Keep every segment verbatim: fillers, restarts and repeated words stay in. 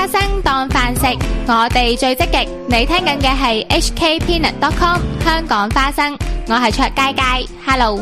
生當飯食，我哋最積極。你聽緊嘅係 H K Peanut dot com 香港花生，我係卓佳佳 ，Hello。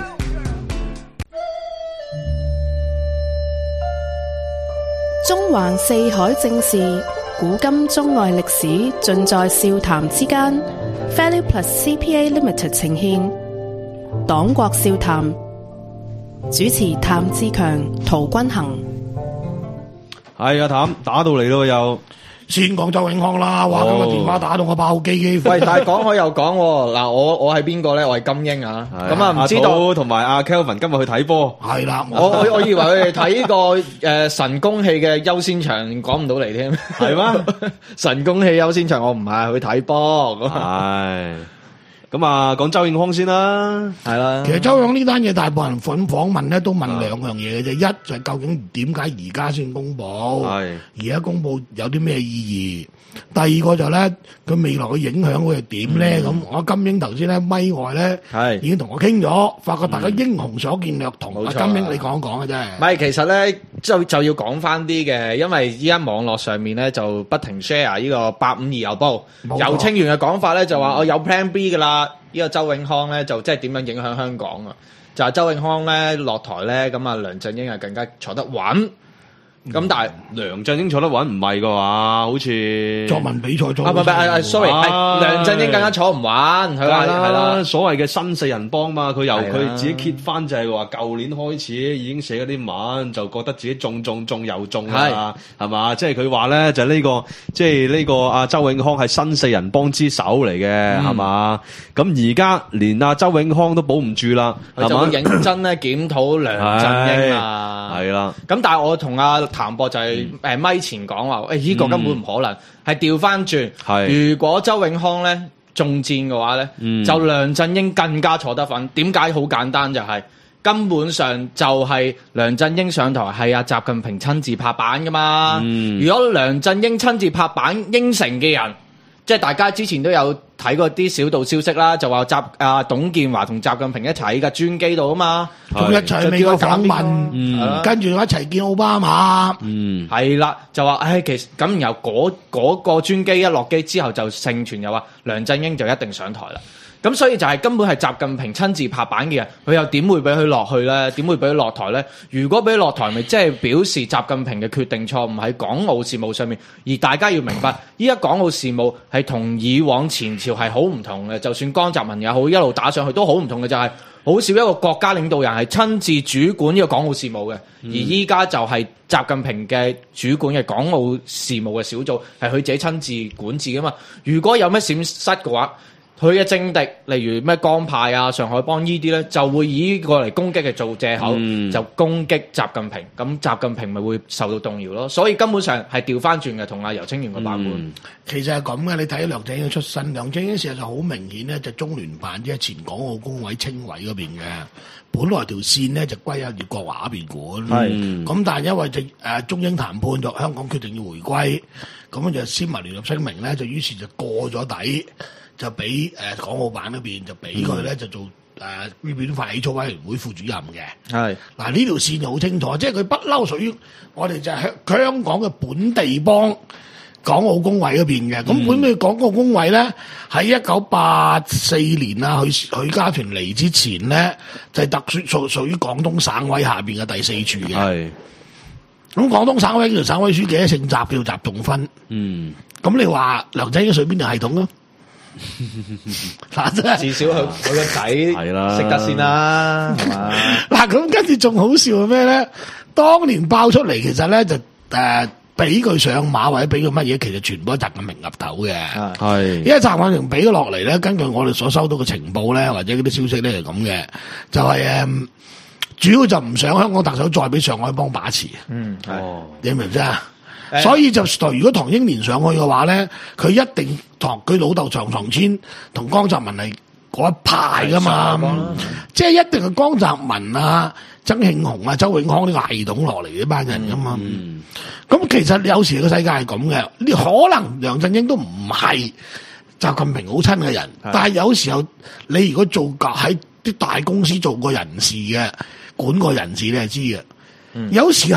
中環四海正事，古今中外歷史，盡在笑談之間。Value Plus C P A Limited 呈獻黨國笑談，主持譚志強、陶君行。 係啊，譚打到嚟咯又。 先講周永康啦，哇！今日電話打到我爆機機。 喂，但係講開又講喎，嗱，我我係邊個咧？我係金英啊，咁啊唔知道同埋阿 Kelvin 今日去睇波， 係啦， 我我我以為佢哋睇呢個誒神功戲嘅優先場講唔到嚟添， 係咩？ 神功戲優先場我唔係去睇波，咁係。咁啊，講周永康先啦， 係啦。 其實周永呢單嘢，大部分人訪訪問咧都問兩樣嘢嘅啫，一就係究竟點解而家先公佈， 係而家公佈有啲咩意義？第二個就咧，佢未來嘅影響會係點咧？咁、嗯、我金英頭先咧咪外咧，係已經同我傾咗，發覺大家英雄所見略同。阿、嗯、金英，你講講嘅啫。 唔係，其實咧就就要講翻啲嘅，因為依家網絡上面咧就不停 share 呢個八五二郵報，游清源嘅講法咧就話我有 plan B 噶啦，呢、嗯、個周永康咧就即係點樣影響香港啊？就係、是、周永康咧落台咧，咁啊梁振英啊更加坐得穩。咁但係梁振英坐得穩唔係噶話，好似作文比賽做啊唔係 sorry 係梁振英更加坐唔穩，佢話係啦， 所謂嘅新四人幫嘛，佢由佢自己揭翻就係話舊年開始已經寫嗰啲文，就覺得自己中中中又中啦，係嘛？即係佢話咧就呢、是這個即係呢個阿周永康係新四人幫之首嚟嘅，係、嗯、嘛？咁而家連阿周永康都保唔住啦，係嘛？ 認真咧檢討梁振英啊， 係啦。 咁但係我同阿譚博就係誒咪前講話，誒、欸、呢、這個根本唔可能，係調翻轉。如果周永康咧中箭嘅話咧、嗯，就梁振英更加坐得穩。點解？好簡單，就係根本上就係梁振英上台係阿習近平親自拍板噶嘛、嗯。如果梁振英親自拍板應承嘅人，即係大家之前都有睇過啲小道消息啦，就話習啊董建華同習近平一齊嘅專機度啊嘛， 咁一齊美國訪問，嗯、跟住一齊見奧巴馬， 嗯，係啦，就話唉，其實咁然後嗰嗰個專機一落機之後就盛傳又話梁振英就一定上台啦。咁所以就係根本係習近平親自拍板嘅人，佢又點會俾佢落去咧？點會俾佢落台咧？如果俾佢落台，咪即係表示習近平嘅決定錯誤喺港澳事務上面。而大家要明白，依家港澳事務係同以往前朝係好唔同嘅。就算江澤民也好，一路打上去都好唔同嘅，就係、是、好少一個國家領導人係親自主管呢個港澳事務嘅。而依家就係習近平嘅主管嘅港澳事務嘅小組係佢自己親自管治噶嘛。如果有咩閃失嘅話，佢嘅政敵，例如咩江派啊、上海幫呢啲咧，就會以呢個嚟攻擊嘅做藉口、嗯，就攻擊習近平。咁習近平咪會受到動搖咯。所以根本上係調翻轉嘅，同阿游清源個版本。 嗯、其實係咁嘅，你睇梁振英嘅出身，梁振英事實就好明顯咧，就中聯辦即係前港澳工委青委嗰邊嘅。本來條線咧就歸阿葉國華嗰邊管，咁、嗯、但係因為就誒中英談判咗，香港決定要回歸，咁就簽埋聯合聲明咧，就於是就過咗底。就俾誒、呃、港澳辦嗰邊就俾佢咧就做誒呢邊法起草委員會副主任嘅。係嗱呢條線就好清楚，即係佢不嬲屬於我哋就係香香港嘅本地幫港澳工委嗰邊嘅。咁、嗯、本地港澳工委咧喺一九八四年啊，許許家屯嚟之前咧就係、是、特殊屬屬於廣東省委下邊嘅第四處嘅。係咁廣東省委叫省委書記姓習，叫習仲勳。嗯，咁你話梁振英屬邊條系統咯？嗱，真係至少佢佢個仔係啦，識得先啦，係嘛？ 嗱，咁跟住仲好笑係咩咧？當年爆出嚟，其實咧就誒俾佢上馬或者俾佢乜嘢，其實全部都習近平岌頭嘅。係，因為習近平俾咗落嚟咧，根據我哋所收到嘅情報咧，或者嗰啲消息咧係咁嘅，就係、是、誒主要就唔想香港特首再俾上海幫把持。嗯，係，你明唔明啊？所以就如果唐英年上去嘅話咧，佢一定同佢老豆長床千同江澤民係嗰一派噶嘛，即係一定係江澤民啊、曾慶紅啊、周永康呢個系統落嚟呢班人噶嘛。咁、嗯嗯、其實有時個世界係咁嘅，你可能梁振英都唔係習近平好親嘅人，但係有時候你如果做喺啲大公司做過人事嘅、管過人事，你係知嘅、嗯。有時候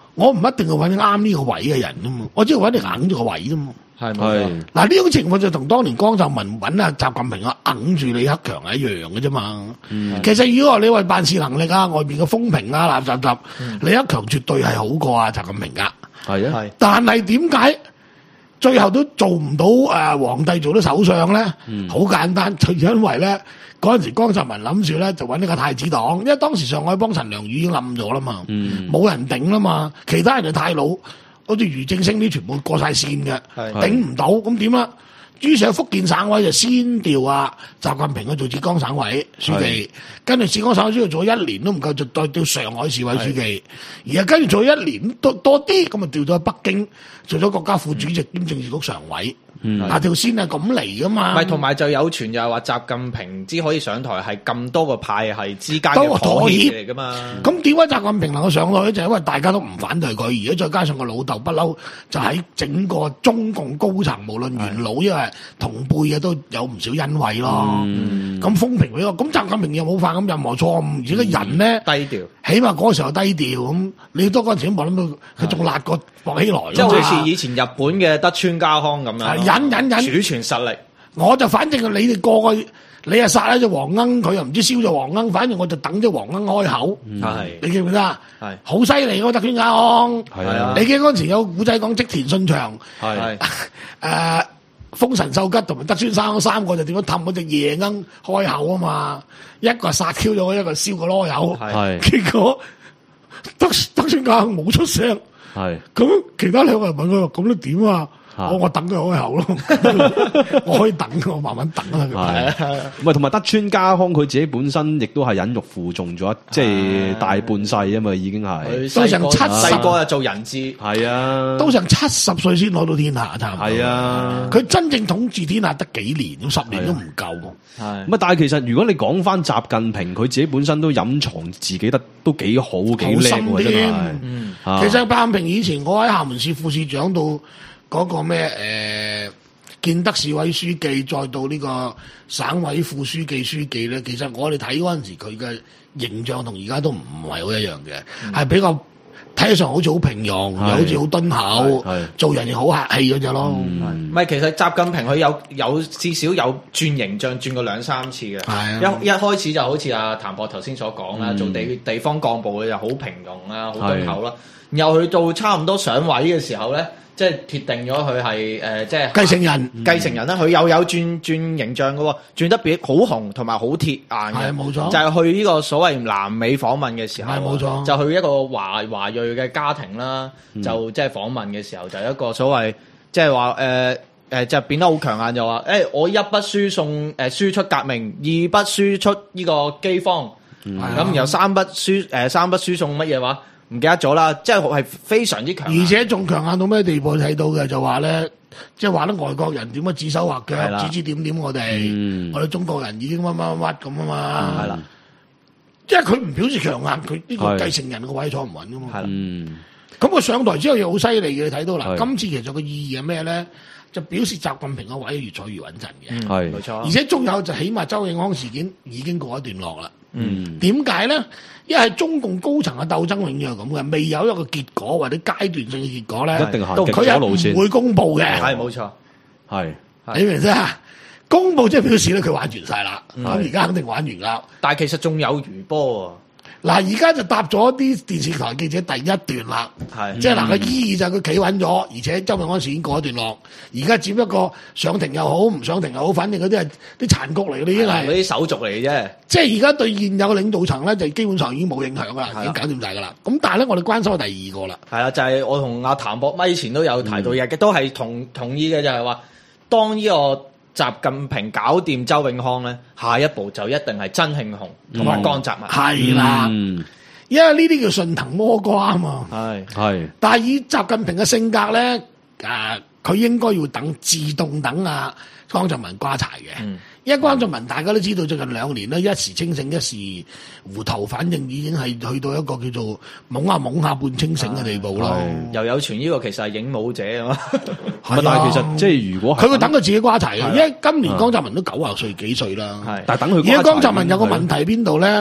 我唔一定要揾啱呢個位嘅人啊嘛，我只係揾你硬住個位啫嘛。 係係嗱，呢種情況就同當年江澤民揾阿習近平啊硬住李克強係一樣嘅啫嘛。嗯、其實如果你話辦事能力啊、外邊嘅風評啊、垃圾雜，嗯、李克強絕對係好過阿習近平噶。 係啊，係。 但係點解最後都做唔到誒、呃、皇帝做到首相咧？好、嗯、簡單，就因為咧嗰陣時江澤民諗住咧就揾呢個太子黨，因為當時上海幫陳良宇已經冧咗啦嘛，冇、嗯、人頂啦嘛，其他人就太老。好似俞正聲啲全部過晒線嘅，頂唔到，咁點啊？於是喺福建省委就先調啊習近平去做浙江省委書記，跟住浙江省委書記做咗一年都唔夠，就再調上海市委書記，而係跟住做咗一年多多啲，咁啊調咗去北京做咗國家副主席兼政治局常委。嗯，嗱條線係咁嚟噶嘛？ 咪同埋就有傳就係話習近平之可以上台係咁多個派系之間嘅妥協嚟噶嘛？咁點解習近平能夠上台咧？就係因為大家都唔反對佢，而家再加上個老豆不嬲，就喺整個中共高層，無論元老因為同輩嘅都有唔少恩惠咯。咁、嗯、風評俾我，咁習近平又冇犯咁任何錯誤，而家人咧、 嗯、低調， 起碼嗰個時候低調咁。你多嗰陣時都冇諗到佢仲辣過薄熙來， 即係好似以前日本嘅德川家康咁樣。 忍忍忍，儲存實力。 我就反正你哋個個，你又殺咗隻黃鶯，佢又唔知燒咗黃鶯，反正我就等隻黃鶯開口。係、嗯，你記唔記得啊？係，好犀利嗰德川家康。係啊，你記嗰陣時有古仔講織田信長。係，誒，豐臣秀吉同埋德川家康三個就點樣氹嗰隻夜鶯開口啊嘛？一個殺 Q 咗，一個燒個囉柚。係，結果德德川家康冇出聲。係，咁其他兩個人問佢：咁你點啊？我我等佢開口咯，我可以等，我慢慢等啦。 係，唔係同埋德川家康佢自己本身亦都係忍辱負重咗，即係大半世啊嘛，已經係都成七十細個就做人質， 係啊， 都成七十歲先攞到天下，差唔多。 係啊， 佢真正統治天下得幾年，十年都唔夠。 係，咁啊，但係其實如果你講翻習近平，佢自己本身都隱藏自己得都幾好，幾叻喎，真係。 嗯，其實習近平以前我喺廈門市副市長到。嗰個咩誒、呃、建德市委書記，再到呢個省委副書記、書記咧，其實我哋睇嗰陣時佢嘅形象同而家都唔係好一樣嘅，係、嗯、比較睇起上好似好平庸，又好似好敦厚，做人又好客氣嗰隻咯。 唔係、嗯，其實習近平佢有有至少有轉形象轉過兩三次嘅。一一開始就好似阿譚博頭先所講啦，嗯、做地地方幹部嘅就好平庸啦，好敦厚啦。然後去到差唔多上位嘅時候咧。即係鐵定咗佢係誒，即係繼承人， 繼承人啦。佢又有轉轉形象嘅喎，轉得比好紅同埋好鐵硬嘅。 係冇錯， 就係去呢個所謂南美訪問嘅時候， 係冇錯， 就去一個華華裔嘅家庭啦，嗯、就即係訪問嘅時候，就一個所謂即係話誒誒，就變得好強硬，就話誒、欸、我一筆輸送誒、呃、輸出革命，二筆輸出呢個饑荒，咁、嗯、然後三筆輸誒、呃、三筆輸送乜嘢話？唔記得咗啦，即係係非常之強， 而且仲強硬到咩地步？睇到嘅就話咧，即係話得外國人點樣指手畫腳，指指點點我哋，嗯、我哋中國人已經乜乜乜咁啊嘛。係啦、嗯，即係佢唔表示強硬，佢呢個繼承人個位坐唔穩噶嘛。係啦，咁佢、嗯、上台之後又好犀利嘅，你睇到啦。今次其實個意義係咩咧？就表示習近平個位越坐越穩陣嘅。係冇錯，而且仲有就起碼周永康事件已經告一段落啦。嗯，點解咧？因為中共高層嘅鬥爭永遠係咁嘅，未有一個結果或者階段性嘅結果咧， 一定行極左路線， 佢係唔會公布嘅。 係冇錯，係你明唔明啊？公布即係表示咧，佢玩完晒啦。咁而家肯定玩完啦。 但係其實仲有餘波喎。 嗱，而家就答咗啲電視台記者第一段啦，係即係嗱個意義就係佢企穩咗，而且周永安事已經過一段落，而家只不過上庭又好，唔上庭又好，反正嗰啲係啲殘局嚟嘅，已經係嗰啲手續嚟嘅啫。即係而家對現有嘅領導層咧，就基本上已經冇影響噶啦，已經搞掂晒噶啦。咁但係咧，我哋關心係第二個啦。係啦，就係、是、我同阿譚博咪前都有提到嘅，嗯、都係同同意嘅，就係話當呢個習近平搞掂周永康咧，下一步就一定係曾慶紅同埋江澤民。 係啦、嗯。嗯因為呢啲叫順藤摸瓜啊嘛，係係，但係以習近平嘅性格咧，誒、呃，佢應該要等自動等啊江澤民瓜柴嘅，嗯、因為江澤民大家都知道最近兩年咧一時清醒一時糊塗，反正已經係去到一個叫做懵下懵下半清醒嘅地步咯。 又有傳呢個其實係影武者啊嘛， 但係其實即係如果佢會等佢自己瓜柴嘅，因為今年江澤民都九十歲幾歲啦， 但係等佢。 而家江澤民有個問題邊度咧？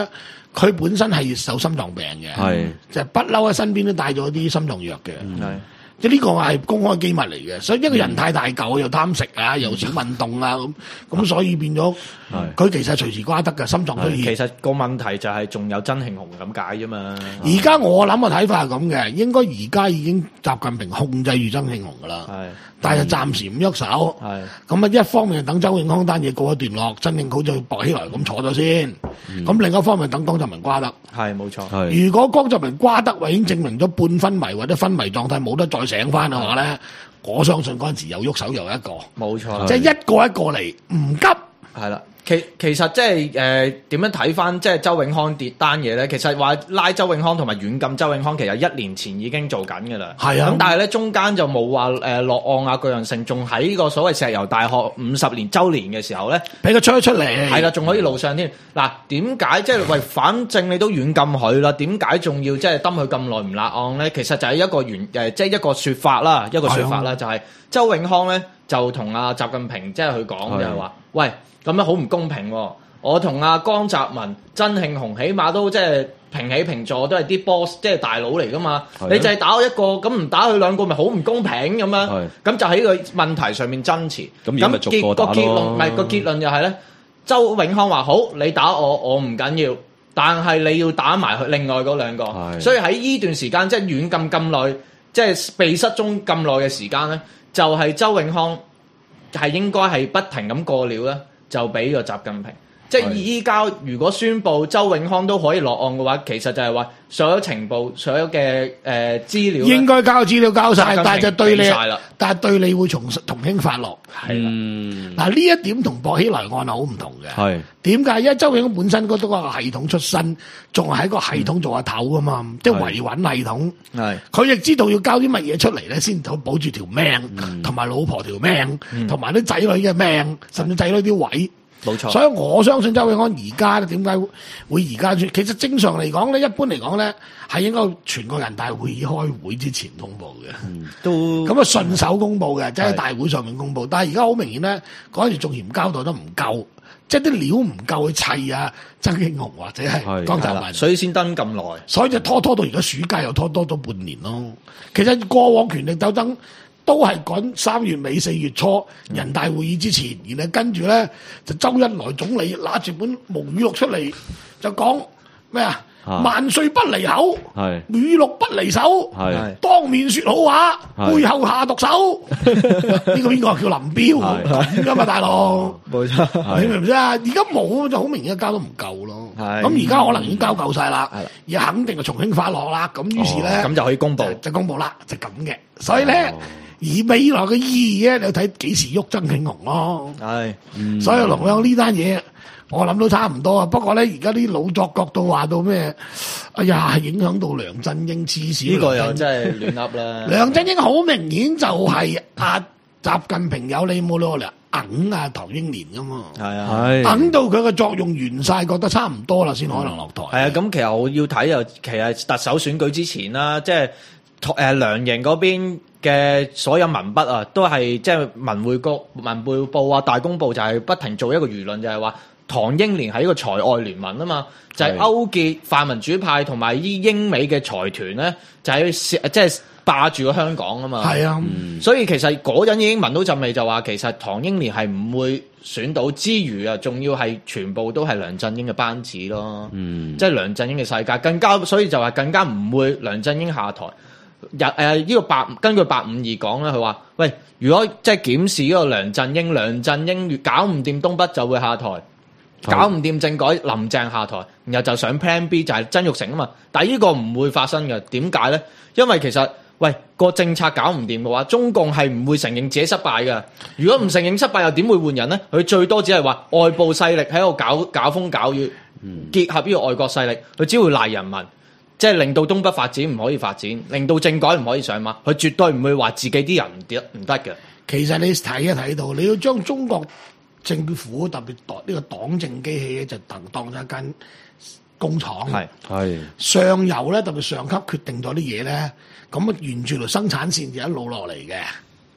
佢本身係受心臟病嘅， 係就不嬲喺身邊都帶咗啲心臟藥嘅。 係即係呢個係公開機密嚟嘅，所以一個人太大嚿又貪食啊，又少運動啊咁，咁所以變咗佢其實隨時瓜得嘅，心臟都其實個問題就係仲有曾慶紅咁解啫嘛。 而家我諗嘅睇法係咁嘅，應該而家已經習近平控制住曾慶紅噶啦，但係暫時唔喐手。咁啊，一方面等周永康單嘢告一段落，曾慶好似搏起來咁坐咗先。咁、嗯、另一方面等江澤民瓜得。係冇錯。如果江澤民瓜得，已經證明咗半昏迷或者昏迷狀態冇得再醒翻嘅話咧，我相信嗰陣時又喐手又一個。冇錯。即係一個一個嚟，唔急。係啦。其其實即係誒點樣睇翻即係周永康跌單嘢咧？其實話拉周永康同埋軟禁周永康，其實一年前已經做緊㗎啦。係啊，咁但係咧中間就冇話誒落案啊，各樣性，仲喺個所謂石油大學五十年週年嘅時候咧，俾佢出咗出嚟。係啦，仲可以路上添。嗱，點解即係喂？反正你都軟禁佢啦，點解仲要即係蹲佢咁耐唔立案咧？其實就係一個原誒，即係一個説法啦，一個説法啦，就係周永康咧就同阿習近平即係佢講就係話，喂。咁樣好唔公平喎！我同阿江澤民、曾慶紅起碼都即係平起平坐，都係啲 boss， 即係大佬嚟噶嘛。你就係打我一個，咁唔打佢兩個，咪好唔公平咁樣。咁就喺個問題上面爭持。咁結個結論，唔係個結論就係咧，周永康話好，你打我，我唔緊要，但係你要打埋佢另外嗰兩個。所以喺呢段時間，即係軟禁咁耐，即係被失蹤咁耐嘅時間咧，就係周永康係應該係不停咁過料咧。就俾個習近平，即係依家如果宣布周永康都可以落案嘅話，其實就係話所有情報、所有嘅誒資料應該交資料交晒，但係就對你，但係對你會從從輕發落。係啦，嗱呢一點同薄熙來案係好唔同嘅。係點解？因為周永康本身嗰個系統出身，仲係喺個系統做下頭噶嘛，即係維穩系統。係佢亦知道要交啲乜嘢出嚟咧，先可保住條命，同埋老婆條命，同埋啲仔女嘅命，甚至仔女啲位。冇錯，所以我相信周永康而家咧點解會而家？其實正常嚟講咧，一般嚟講咧係應該全國人大會議開會之前公佈嘅，嗯，都咁啊順手公佈嘅，即係大會上面公佈。但係而家好明顯咧，嗰陣時仲嫌交代得唔夠，即係啲料唔夠去砌啊，曾慶紅或者係江澤民，所以先登咁耐，所以就拖拖到而家暑假又拖多咗半年咯。其實過往權力鬥爭都係趕三月尾四月初人大會議之前，然後跟住咧就周恩來總理拿住本毛語錄出嚟就講咩啊？萬歲不離口，語錄不離手，當面說好話，背後下毒手。呢個邊個叫林彪咁噶嘛，大佬？冇錯，你明唔明啊？而家冇就好明顯交都唔夠咯。咁而家可能已經交夠晒啦，而肯定係從輕發落啦。咁於是咧，咁就可以公布，就公布啦，就咁嘅。所以咧。而未來嘅意義咧，你睇幾時喐曾慶紅咯？係、嗯，所以龍亮呢單嘢，我諗都差唔多啊。不過咧，而家啲老作角度話到咩？哎呀，影響到梁振英黐線。呢個又真係亂噏啦。梁振英好明顯就係阿習近平有你冇攞嚟揞啊唐英年噶嘛。係啊，等到佢嘅作用完晒，覺得差唔多啦，先可能落台。係、嗯、啊，咁其實我要睇又，其實特首選舉之前啦，即係誒梁營嗰邊嘅所有文筆啊，都係即係文匯局、文匯報啊、大公報就係不停做一個輿論，就係話唐英年係一個財外聯盟啊嘛，就係、是、勾結泛民主派同埋依英美嘅財團咧，就係即係霸住個香港啊嘛。係啊、嗯，所以其實嗰陣已經聞到陣味，就話其實唐英年係唔會選到之餘啊，仲要係全部都係梁振英嘅班子咯。嗯，即係梁振英嘅世界更加，所以就話更加唔會梁振英下台。日誒呢個八根據八五二講咧，佢話：喂，如果即係檢視呢個梁振英，梁振英搞唔掂東北就會下台，搞唔掂政改，林鄭下台，然後就上 Plan B 就係曾鈺成啊嘛。但係呢個唔會發生嘅，點解咧？因為其實喂個政策搞唔掂嘅話，中共係唔會承認自己失敗嘅。如果唔承認失敗，又點會換人咧？佢最多只係話外部勢力喺度搞搞風搞雨，結合呢個外國勢力，佢只會賴人民。即係令到東北發展唔可以發展，令到政改唔可以上馬，佢絕對唔會話自己啲人唔得唔得嘅。其實你睇一睇到，你要將中國政府特別黨呢個黨政機器就當當咗一間工廠，係係上游咧特別上級決定咗啲嘢咧，咁啊沿住條生產線就一路落嚟嘅。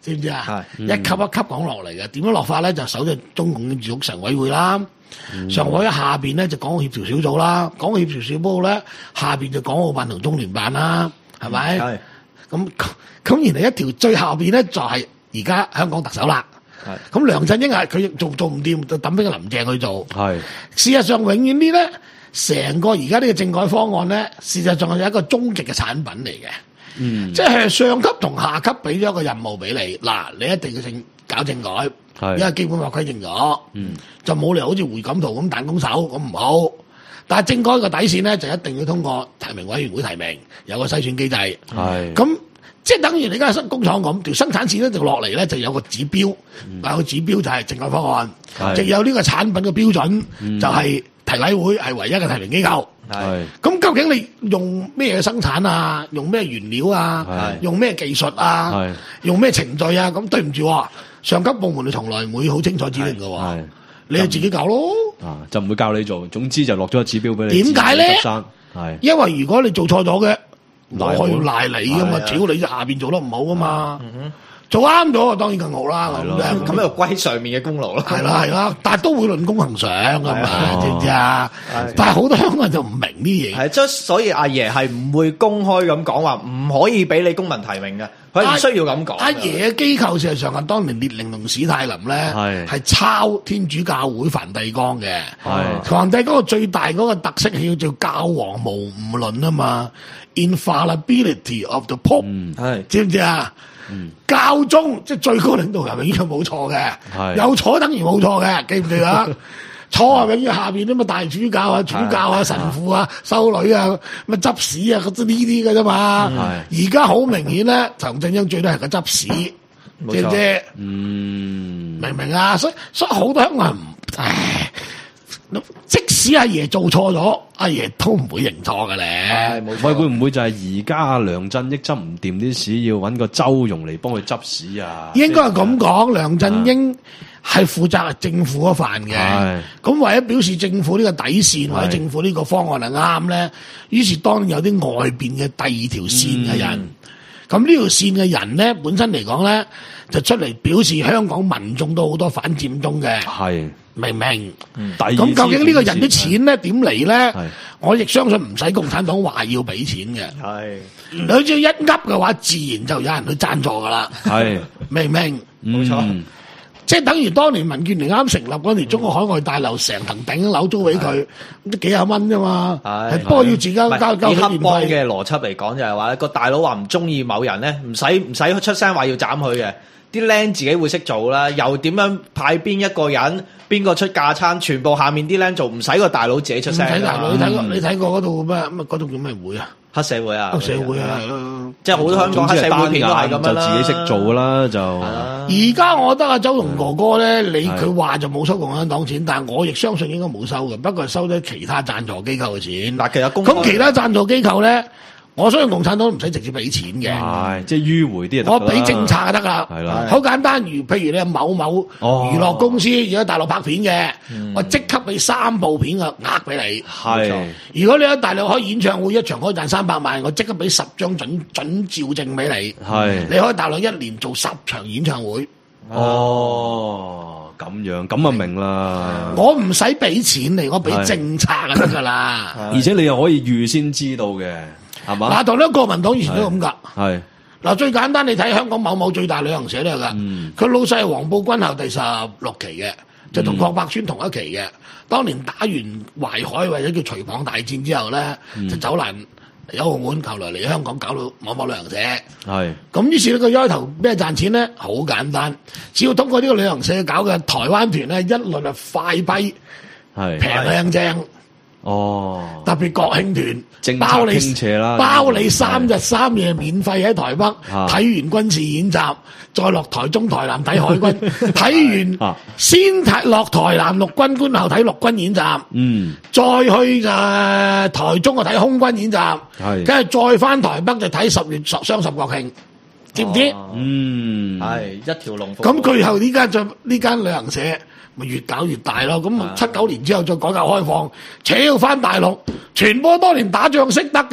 知唔知啊？ 係一級一級講落嚟嘅，點樣落法咧？就首先中共政治局常委會啦， 嗯常委下邊咧就港澳協調小組啦，港澳協調小組咧下邊就港澳辦同中聯辦啦，係咪？ 係咁咁，然後一條最後邊咧就係而家香港特首啦。 係咁梁振英係佢做做唔掂，就抌俾個林鄭去做。 係事實上，永遠啲咧，成個而家呢個政改方案咧，事實上係有一個終極嘅產品嚟嘅。 嗯， 即係上級同下級俾咗一個任務俾你，嗱，你一定要政搞政改， 係因為基本法規定咗， 嗯， 就冇理由好似胡錦濤咁彈弓手咁唔好。但係政改個底線咧，就一定要通過提名委員會提名，有個篩選機制。 係咁即係等於你而家工廠咁，條生產線咧就落嚟咧就有個指標，有、 嗯、 個指標就係政改方案， 係就有呢個產品嘅標準， 嗯、 就係提委會係唯一嘅提名機構。 係咁究竟你用咩生產啊？用咩原料啊？用咩技術啊？用咩程序啊？咁對唔住，上級部門你從來唔會好清楚指定嘅喎，你就自己搞咯。 啊，就唔會教你做，總之就落咗個指標俾你。 點解咧？ 係因為如果你做錯咗嘅，我可以賴你噶嘛，只要你下邊做得唔好噶嘛。做啱咗當然更好啦，咁咁又歸上面嘅功勞咯。 係啦係啦，但係都會論功行賞㗎嘛，知唔知啊？但係好多香港人就唔明啲嘢。 係，即係所以阿爺係唔會公開咁講話，唔可以俾你公民提名嘅，佢唔需要咁講。 阿爺嘅機構事實上係當年列寧同史太林咧，係抄天主教會梵蒂岡嘅。梵蒂岡個最大嗰個特色係叫做教皇無誤論啊嘛 ，infallibility of the Pope，係知唔知啊？嗯、教宗即係最高領導人永遠冇錯嘅，有錯等於冇錯嘅，記唔記得？錯啊，永遠下邊啲乜大主教啊、主教啊、神父啊、修女啊、乜執屎啊，嗰啲呢啲嘅啫嘛。而家好明顯咧，梁振英最多係個執屎，知唔知？嗯，明唔明啊？所以所以好多香港人，唉。即使阿爺做錯咗，阿爺都唔會認錯嘅咧。 喂，會唔會就係而家梁振英執唔掂啲屎，要揾個周融嚟幫佢執屎啊？ 應該係咁講，梁振英係負責政府嗰範嘅。咁為咗表示政府呢個底線或者政府呢個方案係啱咧，於是當然有啲外邊嘅第二條線嘅人。咁呢、嗯、條線嘅人咧，本身嚟講咧，就出嚟表示香港民眾都好多反佔中嘅。係。明唔明？咁、嗯、究竟呢個人啲錢咧點嚟咧？我亦相信唔使共產黨話要俾錢嘅。係，你只要一噏嘅話，自然就有人去贊助噶啦。係，明唔明？冇錯、嗯，即係等於當年民建聯啱成立嗰年，中國海外大樓成層頂樓租俾佢，都幾廿蚊啫嘛。係，不過要自己交交交以黑幫嘅邏輯嚟講，就係話咧個大佬話唔中意某人咧，唔使唔使出聲話要斬佢嘅。啲僆自己會識做啦，又點樣派邊一個人，邊個出架撐，全部下面啲僆做，唔使個大佬自己出聲。唔使大佬，你睇過你睇過嗰度咩？咁啊嗰度叫咩會啊？黑社會啊！黑社會啊！即係好多香港黑社會片都係咁樣啦。 就自己識做啦，就。 而家我覺得阿周融哥哥咧，你佢話就冇收共產黨錢，但係我亦相信應該冇收嘅，不過係收咗其他贊助機構嘅錢。嗱，其實咁其他贊助機構咧。我相信共產黨唔使直接俾錢嘅， 係即係迂回啲。 我俾政策就得啦，係啦，好簡單。如譬如你某某娛樂公司而家大陸拍片嘅，我即刻俾三部片嘅額俾你。係，如果你喺大陸開演唱會，一場可以賺三百萬，我即刻俾十張準準照證俾你。係，你可以大陸一年做十場演唱會。 哦，咁樣咁啊明啦。 我唔使俾錢嚟，我俾政策就得噶啦。 而且你又可以預先知道嘅。係嘛？ 嗱，同呢國民黨以前都咁噶。 係嗱，最簡單，你睇香港某某最大旅行社都係噶。佢、嗯、老細係黃埔軍校第十六期嘅，就同郝柏村同一期嘅。當年打完淮海或者叫徐蚌大戰之後咧，嗯、就走難嚟澳門，後來嚟香港搞到某某旅行社。係咁，於是呢個開頭咩賺錢咧？好簡單，只要通過呢個旅行社搞嘅台灣團咧，一律係快批，係平靚正。哦，特別國慶團，包你包你三日三夜免費喺台北睇完軍事演習，再落台中台南睇海軍，睇完先睇落台南陸軍官後睇陸軍演習，嗯，再去誒台中啊睇空軍演習，係，跟住再翻台北就睇十月十雙十國慶，知唔知？嗯，係一條龍。咁最後呢間就呢間旅行社。咪越搞越大咯，咁七九年之後再改革開放，扯要翻大陸，全部當年打仗識得嘅，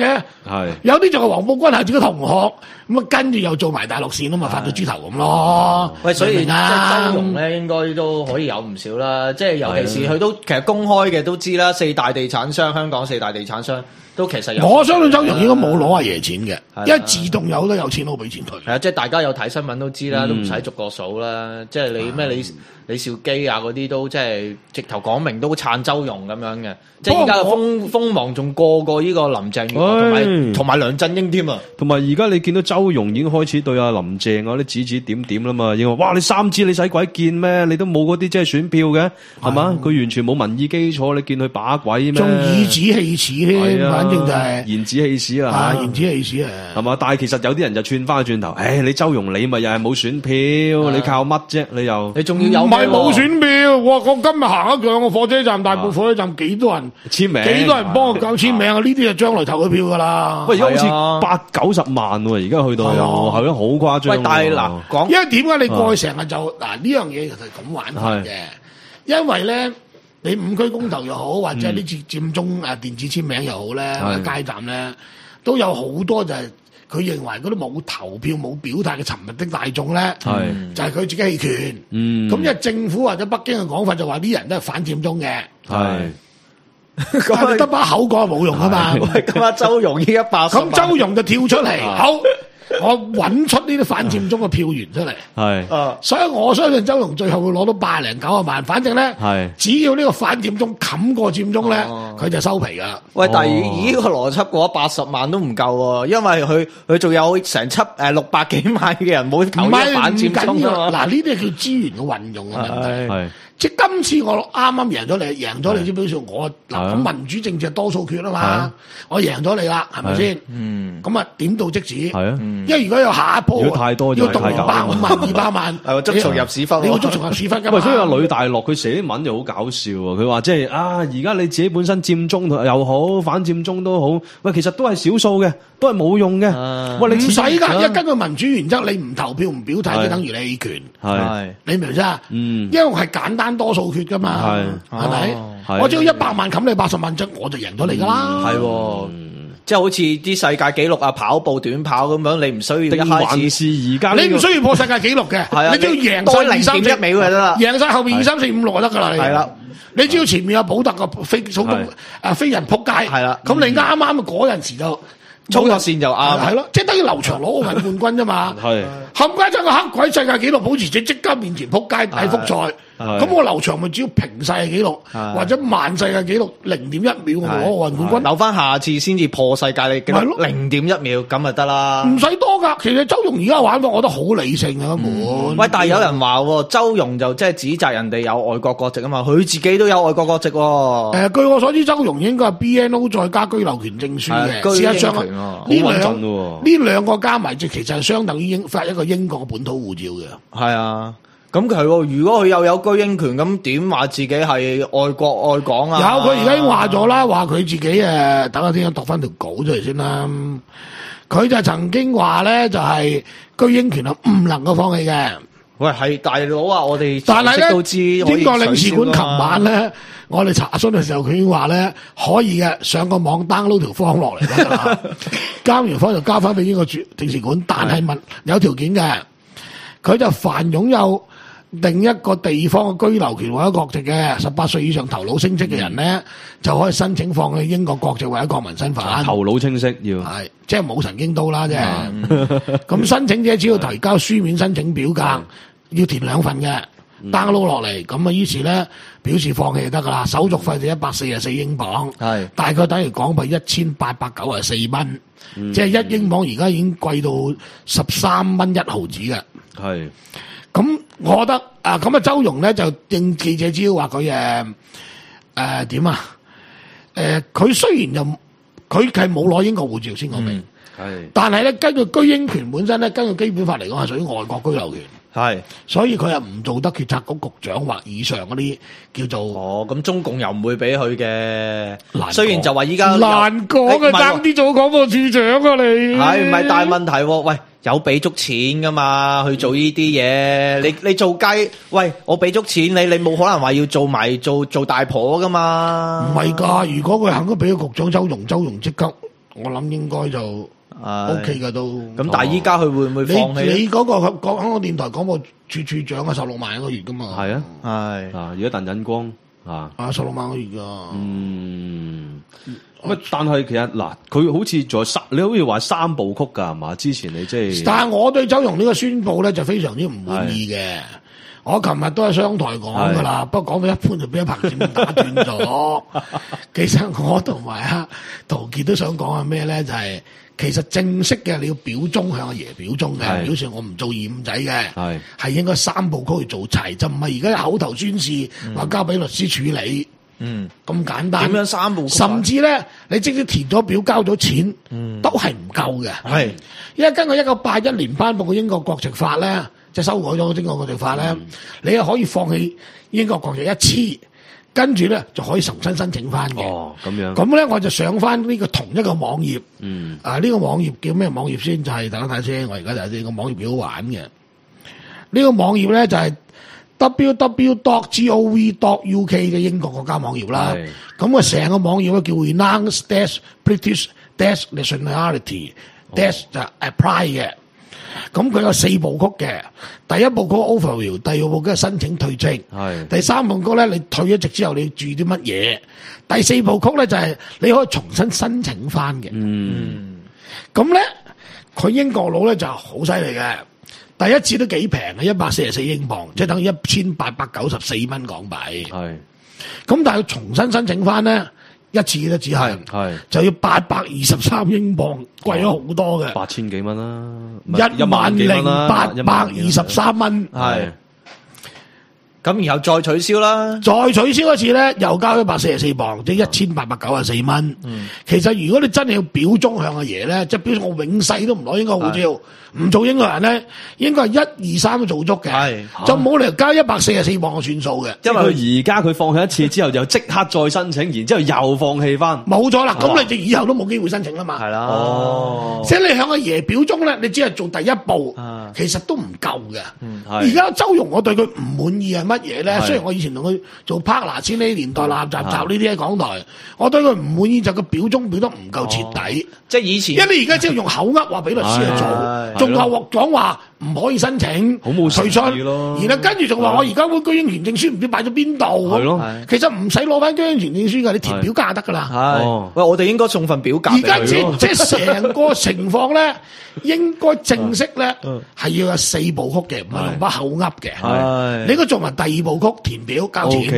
係有啲就係黃埔軍校自己同學，咁啊跟住又做埋大陸線啊嘛，發到豬頭咁咯。 喂，所以即明啊係周融咧，應該都可以有唔少啦。即係尤其是佢都其實公開嘅都知啦，四大地產商，香港四大地產商都其實有。 我相信周融應該冇攞阿爺錢嘅， 係因為自動有得有錢佬俾錢佢。 係啊，即係大家有睇新聞都知啦， 嗯都唔使逐個數啦。即係你咩李李兆基啊嗰啲都即係直頭講明都撐周融咁樣嘅。即係而家嘅鋒鋒芒仲過過呢個林鄭月娥同埋同埋梁振英添啊！ 同埋而家你見到周融已經開始對阿林鄭嗰啲指指點點啦嘛，已經話哇你三支你使鬼見咩？你都冇嗰啲即係選票嘅係嘛？佢完全冇民意基礎，你見佢把鬼咩？ 仲以指氣使添，反正就係言子氣使啊！ 啊，言子氣使啊， 係嘛？但係其實有啲人就串翻轉頭，誒你周融你咪又係冇選票，你靠乜啫？你又你仲要有唔係冇選票？哇！我今日行一趟個火車站，大埔火車站幾多人簽名， 幾多人幫我搞簽名啊？呢啲就將來投佢票噶啦。 喂，而家好似係啊八九十萬喎，而家去到係啊係咯，好誇張喎。 喂，但係嗱講因為點解你過去成日就嗱呢樣嘢其實係咁玩法嘅，因為咧你五區公投又好，或者呢次佔中誒電子簽名又好咧，或者街站咧都有好多就係佢認為嗰啲冇投票冇表態嘅沉默的大眾咧， 係就係佢自己棄權。 嗯咁因為政府或者北京嘅講法就話啲人都係反佔中嘅， 係但係得把口講係冇用啊嘛。 喂，咁阿周融依一百十萬咁周融就跳出嚟，好，我揾出呢啲反佔中嘅票源出嚟。 係啊所以我相信周融最後會攞到百零九十萬，反正咧， 係只要呢個反佔中冚過佔中咧， 哦佢就收皮噶啦。 喂，但係以呢個邏輯嘅話，八十萬都唔夠喎，因為佢佢仲有成七誒六百幾萬嘅人冇投呢個唔係唔反佔中緊要， 啊嘛。 嗱呢啲係叫資源嘅運用嘅問題。 係即係今次我啱啱贏咗你，贏咗你先表示我嗱係啊咁民主政治係多數決啊嘛係啊， 我贏咗你啦，係咪先？ 嗯， 咁啊點到即止。 係啊， 因為如果有下一波， 如果太多就要動太搞百五萬、二百萬， 係喎捉蟲入屎窟你要捉蟲入屎忽噶嘛？ 喂，所以阿呂大樂佢寫啲文就好搞笑啊！佢話即係啊，而家你自己本身佔中又好，反佔中都好，喂，其實都係少數嘅，都係冇用嘅。 啊喂，你唔使㗎， 始終因為根據民主原則，你唔投票唔表態， 係就等於你棄權。 係你明唔明啊？ 嗯因為係簡單多數決噶嘛， 係係咪哦？ 係我只要一百萬冚你八十萬張，我就贏咗你噶啦。 係喎，即係好似啲世界紀錄啊，跑步、短跑咁樣，你唔需要一定還開始是而家呢個你唔需要破世界紀錄嘅， 係啊你只要贏多零晒二三四點一秒就得啦。 贏晒後面二三四五六就得噶啦。你係啦， 你只要前面有保特個飛速度係誒飛人撲街， 係啦咁你啱啱嗰陣時就衝個線就啱係咯，即係等於劉翔攞奧運冠軍啫嘛。 係冚家真個黑鬼世界紀錄保持者即刻面前撲街大複賽，咁我劉翔咪只要平世界紀錄係或者慢世界紀錄零點一秒我攞奧運冠軍， 留翻下次先至破世界你記係咯得零點一秒咁就得啦。 唔使多噶。其實周融而家玩法，我覺得好理性啊，根本。 喂，但係有人話喎，周融就即係指責人哋有外國國籍啊嘛，佢自己都有外國國籍喎。 誒，據我所知，周融應該係 B N O 再加居留權證書嘅。 係事實上， 居留權喎呢好穩兩陣喎呢兩個加埋，即其實係相等於英發一個英國嘅本土護照嘅。 係啊，咁佢喎如果佢又有居英權，咁點話自己係愛國愛港有啊？ 佢而家已經話咗啦，話佢自己誒，等我聽日讀翻條稿出嚟先啦。佢就曾經話咧，就係居英權係唔能夠放棄嘅。 喂，係大佬啊！我哋但係常識都知咧， 可以英國領事館琴取消㗎嘛晚咧，我哋查詢嘅時候，佢已經話咧可以嘅，上個網 download 條方落嚟得㗎啦，交完方就交翻俾英國駐領事館，但係問有條件嘅，佢就凡擁有另一個地方嘅居留權或者國籍嘅十八歲以上頭腦清晰嘅人咧，就可以申請放棄英國國籍或者國民身份。 頭腦清晰要係，即係冇神經刀啦，即係。咁申請者只要提交書面申請表格，要填兩份嘅，download 落嚟，咁啊於是咧表示放棄就得噶啦，手續費就一百四十四英鎊， 係大概等於港幣一千八百九十四蚊，即係一英鎊而家已經貴到十三蚊一毫子嘅。 係咁我覺得啊，咁啊周融咧就應記者招話佢誒誒點啊？誒佢雖然就佢係冇攞英國護照先講明。 係但係咧，根據居英權本身咧，根據基本法嚟講係屬於外國居留權， 係所以佢係唔做得決策局局長或以上嗰啲叫做哦，咁中共又唔會俾佢嘅。 難講雖然就話依家難講誒唔係嘅，爭啲做廣播處長啊你。 係唔係大問題喎？喂，有俾足錢噶嘛？去做呢啲嘢，你你做雞，喂，我俾足錢你，你冇可能話要做埋做做大婆噶嘛？ 唔係㗎，如果佢肯都俾個局長周融，周融即刻我諗應該就 O K 嘅都。 咁但係依家佢會唔會放棄？ 你你嗰個香港電台廣播處處長啊，十六萬一個月噶嘛？ 係啊， 係啊，而家鄧忍光啊， 啊十六萬一個月噶。 嗯。乜？但係其實嗱，佢好似仲有三，你好似話三部曲㗎係嘛？之前你即係， 但係我對周融呢個宣佈咧就非常之唔滿意嘅。我琴日都係商台講㗎啦，不過講到一半就俾阿彭志銘打斷咗。其實我同埋阿陶傑都想講係咩咧？就係、是、其實正式嘅你要表忠向阿爺表忠嘅，表示我唔做二五仔嘅，係係應該三部曲去做齊，就唔係而家口頭宣示話交俾律師處理。嗯，咁簡單。點樣三部曲？甚至咧，你即使填咗表、交咗錢，嗯、都係唔夠嘅。係，因為根據一九八一年頒布嘅英國國籍法咧，即係修改咗英國國籍法咧，嗯、你係可以放棄英國國籍一次，跟住咧就可以重新申請翻嘅。哦，咁樣。咁咧我就上翻呢個同一個網頁。嗯。啊，呢、呢個網頁叫咩網頁先？就係、是、大家睇先，我而家就係呢個網頁幾好玩嘅。呢、呢個網頁咧就係、是。w w w dot gov dot u k 嘅英國國家網頁啦，咁啊成個網頁咧叫 Renounce dash British dash nationality dash 就 apply 嘅，咁佢有四部曲嘅，第一部曲 overview， 第二部曲申請退職，第三部曲咧你退咗職之後你要注意啲乜嘢，第四部曲咧就係你可以重新申請翻嘅，嗯，咁咧佢英國佬咧就好犀利嘅。第一次都幾平嘅，一百四十四英鎊，即係等於一千八百九十四蚊港幣。係，咁但係重新申請翻咧，一次都只係，係就要八百二十三英鎊，貴咗好多嘅。八千幾蚊啦，一萬零八百二十三蚊。係， 咁然後再取消啦， 再取消一次咧，又交一百四十四鎊，即係一千八百九十四蚊。嗯，其實如果你真係要表忠向阿爺咧，即係表示我永世都唔攞英國護照。唔做英國人咧，應該係一二三都做足嘅，就冇理由交一百四十四磅嘅算數嘅。 因為佢而家佢放棄一次之後，就即刻再申請，然之後又放棄翻。 冇錯啦，咁你就以後都冇機會申請啦嘛。係啦，哦，即係你向阿爺表忠咧，你只係做第一步，其實都唔夠嘅。而家周融，我對佢唔滿意係乜嘢咧？雖然我以前同佢做 partner 千禧年代立集集呢啲喺港台，我對佢唔滿意就個表忠表得唔夠徹底。 即係以前， 因為你而家只係用口噏話俾律師去做。仲話講話唔可以申請，好冇退出，然後跟住仲話我而家個居英權證書唔知擺咗邊度，係咯，其實唔使攞翻居英權證書噶，你填表格得噶啦。係，喂，我哋應該送份表格。而家即即係成個情況咧，應該正式咧係要有四部曲嘅，唔係用把口噏嘅。係，你應該做埋第二部曲填表交錢。O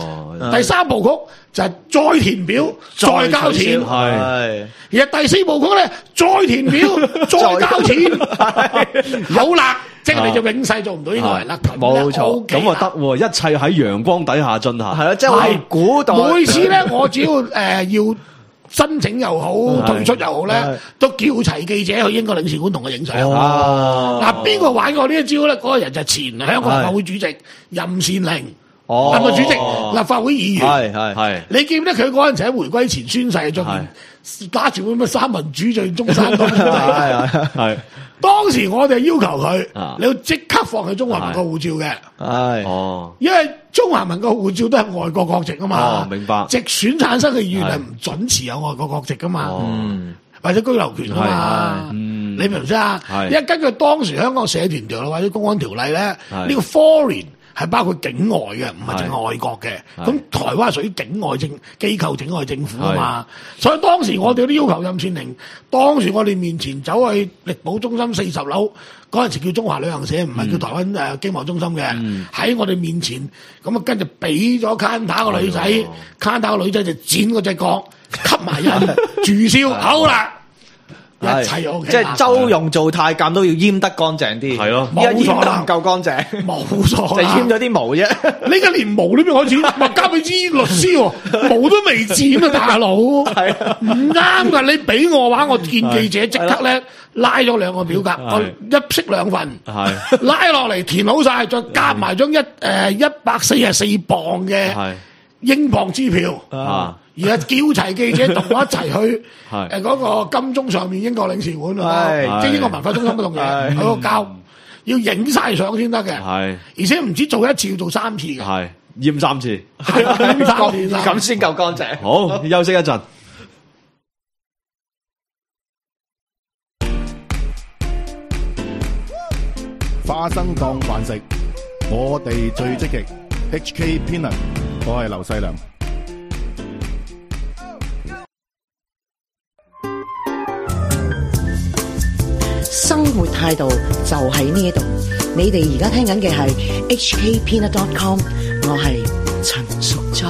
K，第三部曲就係再填表再交錢。係，而第四部曲咧再填表再交錢。好啦，即係你就永世做唔到呢個人啦。 冇錯，咁啊得喎，一切喺陽光底下進行。係啦，即係我估到每次咧，我只要誒要申請又好，退出又好咧，都叫齊記者去英國領事館同佢影相。嗱，邊個玩過呢一招咧？嗰個人就係前香港立法會主席任善玲。哦，係咪主席？立法會議員係係係。你記唔記得佢嗰陣時喺回歸前宣誓做件打住咁嘅三民主義中山黨？係係係。當時我哋要求佢，你要即刻放棄中華民國護照嘅。係哦，因為中華民國護照都係外國國籍啊嘛。哦，明白。直選產生嘅議員係唔准持有外國國籍噶嘛。嗯，或者居留權啊嘛。嗯，你明唔明啊？係。因為根據當時香港社團條例或者公安條例咧，呢個 foreign。係包括境外嘅，唔係淨係外國嘅。咁台灣係屬於境外政機構、境外政府啊嘛。所以當時我哋都要求任善玲，當時我哋面前走去力寶中心四十樓，嗰陣時叫中華旅行社，唔係叫台灣誒經貿中心嘅。喺、嗯、我哋面前，咁啊跟住俾咗 counter 個女仔 counter 個女仔就剪嗰隻角，吸埋印註銷，好啦。一切 O K， 即係周融做太監都要閹得乾淨啲，係咯，冇錯啦，唔夠乾淨，冇錯，就閹咗啲毛啫。 呢個連毛都未開始，話交俾啲律師，毛都未剪啊，大佬，係唔啱噶。你俾我話，我見記者即刻咧拉咗兩個表格，我一式兩份，係拉落嚟填好晒，再夾埋張一誒一百四十四磅嘅英鎊支票啊。而家叫齊記者同我一齊去誒嗰個金鐘上面英國領事館啊，即係英國文化中心嗰棟嘢，去個交要影晒相先得嘅，係而且唔止做一次，要做三次嘅， 係驗三次， 咁先夠乾淨。 好，休息一陣。 花生當飯食，我哋最積極。H K Peanut， 我係劉細良。 生活態度就喺呢度。你哋而家聽緊嘅係 H K Peanut dot com， 我係陳淑莊。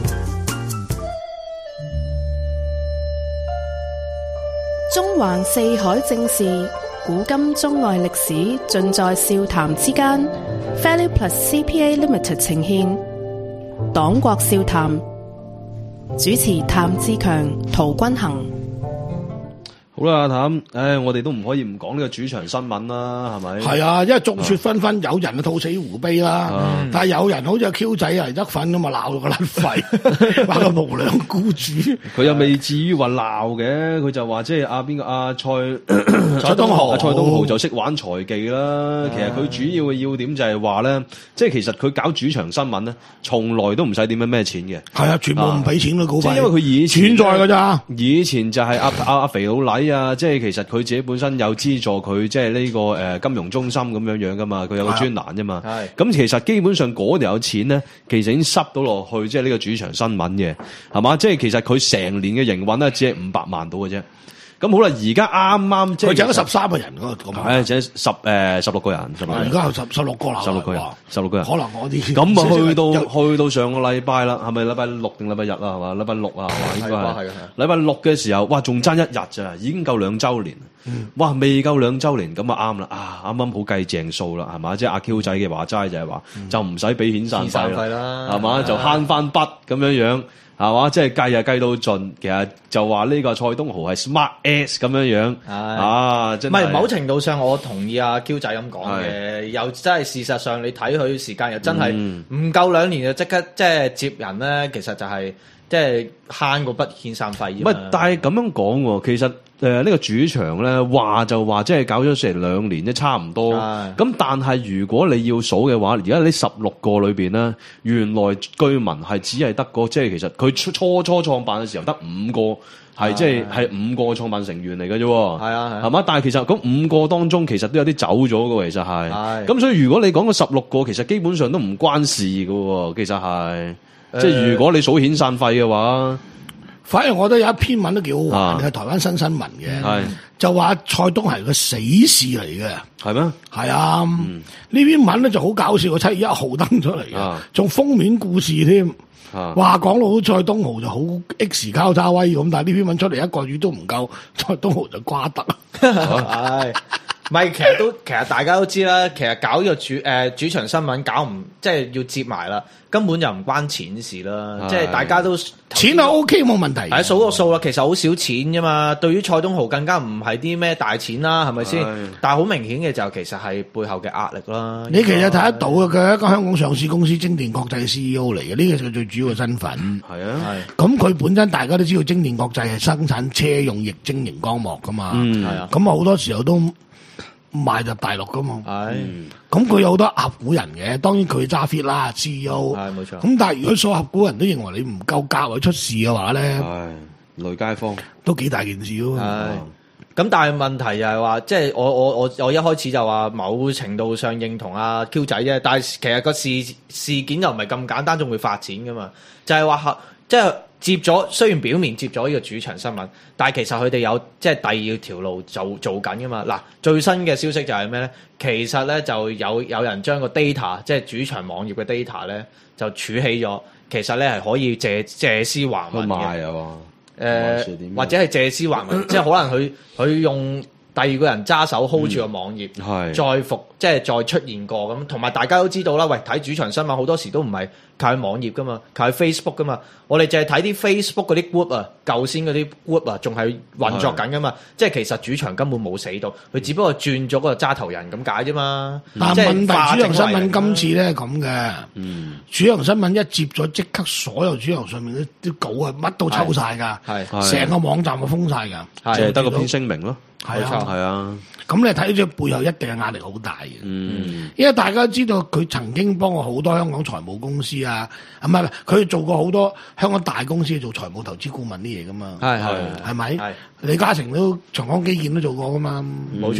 中環四海正事，古今中外歷史，盡在笑談之間。Value Plus C P A Limited 呈現黨國笑談，主持譚志強、陶君行。 好啦，阿譚，唉，我哋都唔可以唔講呢個主場新聞啦，係咪？ 係啊，因為眾說紛紛，有人兔死狐悲啦，啊、但係有人好似阿 Q 仔啊，得粉咁啊，鬧到個甩肺，話個無良僱主。 佢又未至於話鬧嘅，佢就話即係阿邊個阿蔡蔡東豪， 阿蔡東豪就識玩財技啦。其實佢主要嘅要點就係話咧，即係其實佢搞主場新聞咧，從來都唔使點樣咩錢嘅。 係啊，全部唔俾錢咯，股費。即係因為佢以前存在噶咋， 以前就係阿阿阿肥佬黎啊，即係其實佢自己本身有資助佢，即係呢個誒金融中心咁樣樣噶嘛，佢有個專欄啫嘛。係咁，其實基本上嗰度有錢咧，其實已經塞到落去，即係呢個主場新聞嘅，係嘛？即係其實佢成年嘅營運咧，只係五百萬到嘅啫。咁好啦，而家啱啱即係佢整咗十三個人嗰個， 係整十誒十六個人， 而家有十十六個啦， 十六個人，十六個人， 可能我啲咁啊，去到去到上個禮拜啦，係咪禮拜六定禮拜日啊？係嘛？禮拜六啊，係嘛？應該係禮拜六嘅時候，哇，仲爭一日咋，已經夠兩週年。哇，未夠兩週年咁啊啱啦，啊啱啱好計正數啦，係嘛？即係阿 Q 仔嘅話齋就係話，就唔使俾遣散費啦，係嘛？就慳翻筆咁樣樣。係嘛？即係計啊計到盡，其實就話呢個蔡東豪係 smart ass 咁樣樣，啊，真係。唔係某程度上，我同意阿 Q 仔咁講嘅，又真係事實上你睇佢時間又真係唔夠兩年就即刻即係接人咧，其實就係即係慳個筆遣散費。唔係， 但係咁樣講喎，其實。誒呢、呃這個主場咧話就話即係搞咗成兩年，即差唔多。咁但係如果你要數嘅話，而家呢十六個裏邊咧，原來據聞係只係得個即係其實佢初初初創辦嘅時候得五個係即係係五個創辦成員嚟嘅啫。係啊，係嘛？但係其實嗰五個當中其實都有啲走咗嘅，其實係。咁所以如果你講個十六個，其實基本上都唔關事嘅。其實係即係如果你數遣散費嘅話。 反而我覺得有一篇文都幾好玩，係、啊、台灣新新聞嘅，係就話蔡東係個死士嚟嘅， 係咩？ 係啊，呢、嗯、篇文咧就好搞笑，個七月一號登出嚟嘅，仲、啊、封面故事添，話講到蔡東豪就好 X 交叉威咁，但係呢篇文出嚟一個月都唔夠，蔡東豪就瓜得，係。 唔係，其實都其實大家都知啦。其實搞呢個主誒、呃、主場新聞搞唔即係要接埋啦，根本就唔關錢事啦。即係大家都錢係 O K 冇問題， 係數個數啦。其實好少錢啫嘛。對於蔡東豪更加唔係啲咩大錢啦，係咪先？但係好明顯嘅就其實係背後嘅壓力啦。 你其實睇得到嘅，佢係一個香港上市公司精電國際 C E O 嚟嘅，呢個係佢最主要嘅身份。係啊，係。咁佢本身大家都知道，精電國際係生產車用液晶螢光幕噶嘛。嗯，係啊。咁啊好多時候都賣入大陸噶嘛，係，咁佢有好多合股人嘅，當然佢揸 fit 啦 ，C E O，係冇錯。咁但係如果所有合股人都認為你唔夠價位出事嘅話咧，係累街坊都幾大件事咯。 係，咁但係問題就係話，即係我我我我一開始就話某程度上認同阿 Q 仔啫，但係其實個事事件又唔係咁簡單，仲會發展噶嘛，就係話即係。接咗，雖然表面接咗呢個主場新聞，但係其實佢哋有即係第二條路做做緊噶嘛。嗱，最新嘅消息就係咩咧？其實咧就有有人將個 data 即係主場網頁嘅 data 咧就儲起咗，其實咧係可以借借屍還魂嘅。誒、呃，或者係借屍還魂，即係可能佢佢用第二個人揸手 hold 住個網頁，嗯、再復即係再出現過咁。同埋大家都知道啦，喂，睇主場新聞好多時都唔係靠喺網頁噶嘛，靠喺 Facebook 噶嘛。我哋淨係睇啲 Facebook 嗰啲 group 啊，舊先嗰啲 group 啊，仲係運作緊噶嘛。即係其實主場根本冇死到，佢只不過轉咗個揸頭人咁解啫嘛。 但係問題主場新聞今次咧係咁嘅，嗯、主場新聞一接咗，即刻所有主場上面啲啲稿啊，乜都抽晒㗎，係成個網站就封晒㗎， 淨係得個篇聲明咯。 係啊， 係啊。 咁你睇住背後一定係壓力好大嘅，嗯，因為大家知道佢曾經幫過好多香港財務公司啊，唔係唔係，佢做過好多香港大公司做財務投資顧問啲嘢噶嘛，係係係咪？李嘉誠都長江基建都做過噶嘛， 冇錯。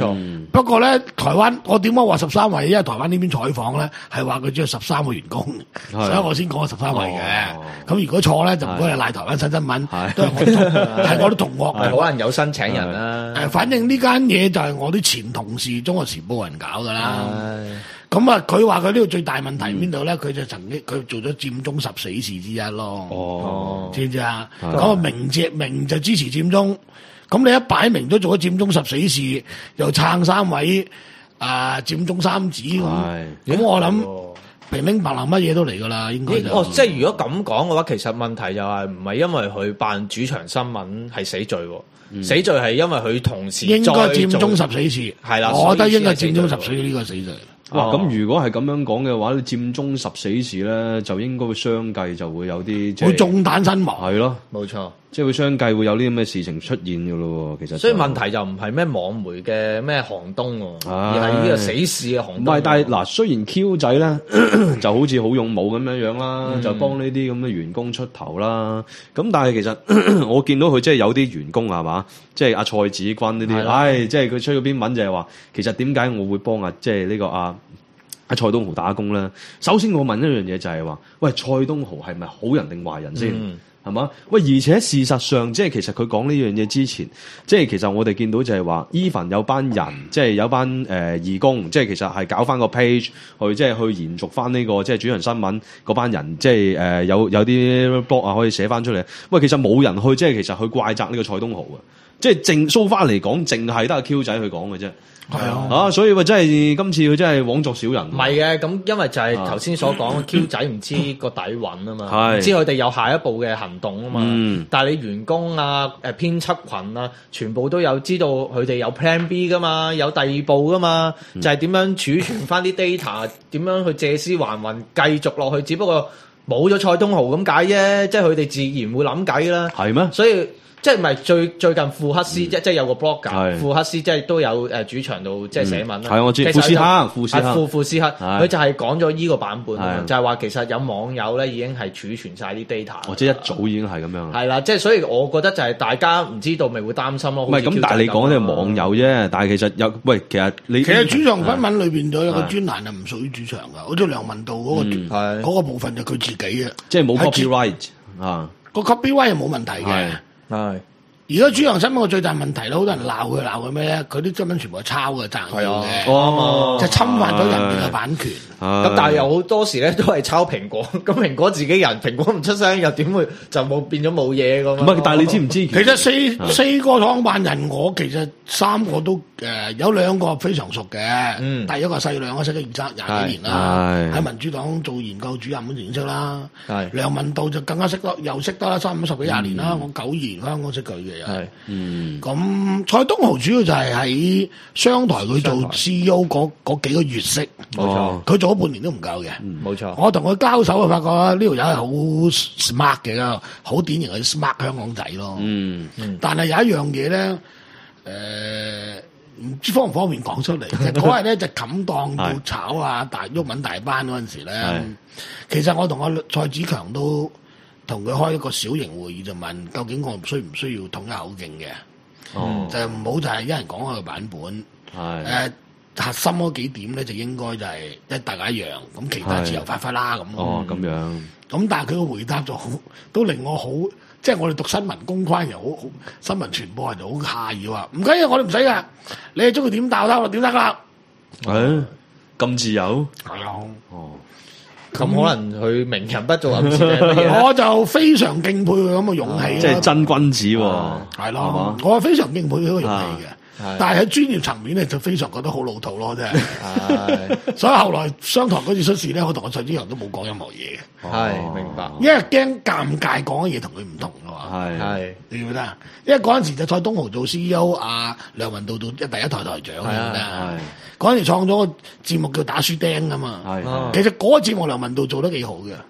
不過咧，台灣我點解話十三位？因為台灣呢邊採訪咧係話佢只有十三個員工，所以我先講十三位嘅。咁、哦、如果錯咧，就唔該你賴台灣新新聞，都係我啲係我啲同學， 可能有心請人啦。 誒，反正呢間嘢就係我啲前同事《中國時報》人搞噶啦。咁啊，佢話佢呢度最大問題邊度咧？佢、嗯、就曾經佢做咗佔中十死事之一咯。哦，知唔知啊？咁啊，明隻明就支持佔中。咁你一擺明都做咗佔中十死事，又撐三位啊佔中三子咁，咁我諗平平白藍乜嘢都嚟噶啦，應該就哦，即係如果咁講嘅話，其實問題就係唔係因為佢辦主場新聞係死罪，嗯、死罪係因為佢同時應該佔中十死事， 係啦， 我覺得應該佔中十死呢個死罪。 哇！咁、哦、如果係咁樣講嘅話，你佔中十死事咧，就應該會相繼就會有啲、就是、 會中彈身亡。 係咯， 冇錯， 即係會相繼會有啲咁嘅事情出現嘅咯。其實， 所以問題就唔係咩網媒嘅咩寒冬，而係呢個死事嘅寒冬。唔係， 但係嗱，雖然 Q 仔咧就好似好勇武咁樣樣啦，嗯、就幫呢啲咁嘅員工出頭啦。咁但係其實我見到佢即係有啲員工係嘛，即係阿蔡子君呢啲，唉，即係佢出咗篇文就係話，其實點解我會幫啊？即係呢個阿。喺蔡東豪打工咧，首先我問一樣嘢就係話，喂，蔡東豪係咪好人定壞人先？係嘛、嗯？喂，而且事實上，即係其實佢講呢樣嘢之前，即係其實我哋見到就係話 even 有班人，即係有班誒、呃、義工，即係其實係搞翻個 page 去，即係去延續翻呢個即係主場新聞嗰班人，即係誒、呃、有有啲 blog 啊可以寫翻出嚟。喂，其實冇人去，即係其實去怪責呢個蔡東豪嘅，即係淨 so far嚟講，淨係得阿 Q 仔去講嘅啫。係啊，啊，所以話真係今次佢真係枉作小人。 唔係嘅，咁因為就係頭先所講、啊、，Q 仔唔知個底蘊啊嘛，唔知佢哋有下一步嘅行動啊嘛。嗯、但係你員工啊、誒編輯群啊，全部都有知道佢哋有 Plan B 噶嘛，有第二步噶嘛，嗯、就係點樣儲存翻啲 data，點樣去借屍還魂，繼續落去。只不過冇咗蔡東豪咁解啫，即係佢哋自然會諗計啦。係咩？所以。即係唔係最最近庫克斯、嗯、即即係有個 blogger 庫克斯即係都有誒主場度即係寫文啦。係、嗯、我知。庫斯克，庫斯克，庫庫斯克，佢就係講咗依個版本，就係話其實有網友咧已經係儲存晒啲 data。哦，即係一早已經係咁樣。係啦，即係所以我覺得就係大家唔知道咪會擔心咯。唔係咁，但係你講嘅係網友啫，但係其實有喂，其實你其實主場新聞裏邊有個專欄係唔屬於主場㗎，好似梁文道嗰、那個嗰、嗯那個部分就佢自己嘅， 即係冇 copyright 啊， 個 copyright 係冇問題嘅。係，而家主場新聞個最大問題咧，好多人鬧佢鬧佢咩咧？佢啲新聞全部係抄嘅，賺嘅，哦，就侵犯咗人哋嘅版權。 咁但係有好多時咧都係抄蘋果，咁蘋果自己人，蘋果唔出聲又點會就冇變咗冇嘢咁？唔係，但係你知唔知？ 其實四四個創辦人，我其實三個都誒有兩個非常熟嘅。嗯，第一個細兩個識咗二三廿幾年啦，喺民主黨做研究主任咁認識啦。係梁文道就更加識得，又識得啦，三五十幾廿年啦。我九二年香港識佢嘅。係，嗯，咁蔡東豪主要就係喺商台佢做 C E O 嗰嗰幾個月識，冇錯，佢做咗半年都唔夠嘅，冇錯。我同佢交手就發覺呢條友係好 smart 嘅，好典型嘅 smart 香港仔咯。嗯，但係有一樣嘢咧，誒、呃，唔知方唔方便講出嚟。嗰日咧就冚檔要炒啊大毓民大班嗰陣時咧，其實我同阿蔡子強都。同佢開一個小型會議就問，究竟我需唔需要統一口徑嘅？哦，就唔好就係一人講一個版本。係誒、呃、核心嗰幾點咧，就應該就係一大家一樣，咁其他自由發揮啦咁。哦，咁樣。咁但係佢個回答就好，都令我好，即係我哋讀新聞公關又好，好新聞傳播人就好訝異話，唔緊要，我哋唔使噶，你係中意點打得點得啦。誒，咁自由？係啊。哦。 咁可能佢明人不做暗事， 我就非常敬佩佢咁嘅勇氣， 即係真君子喎。 係咯，我係非常敬佩佢個勇氣嘅。但係喺專業層面咧，就非常覺得好老土咯，真係。所以後來商台嗰次出事咧，我同我蔡子強都冇講任何嘢嘅。 係明白， 因為驚尷尬講嘅嘢同佢唔同嘅嘛。係係，你記唔記得？因為嗰陣時就蔡東豪做 C E O， 阿梁文道做第一台台長，記唔記得？嗰陣時創咗個節目叫打書釘啊嘛，其實嗰個節目梁文道做得幾好嘅，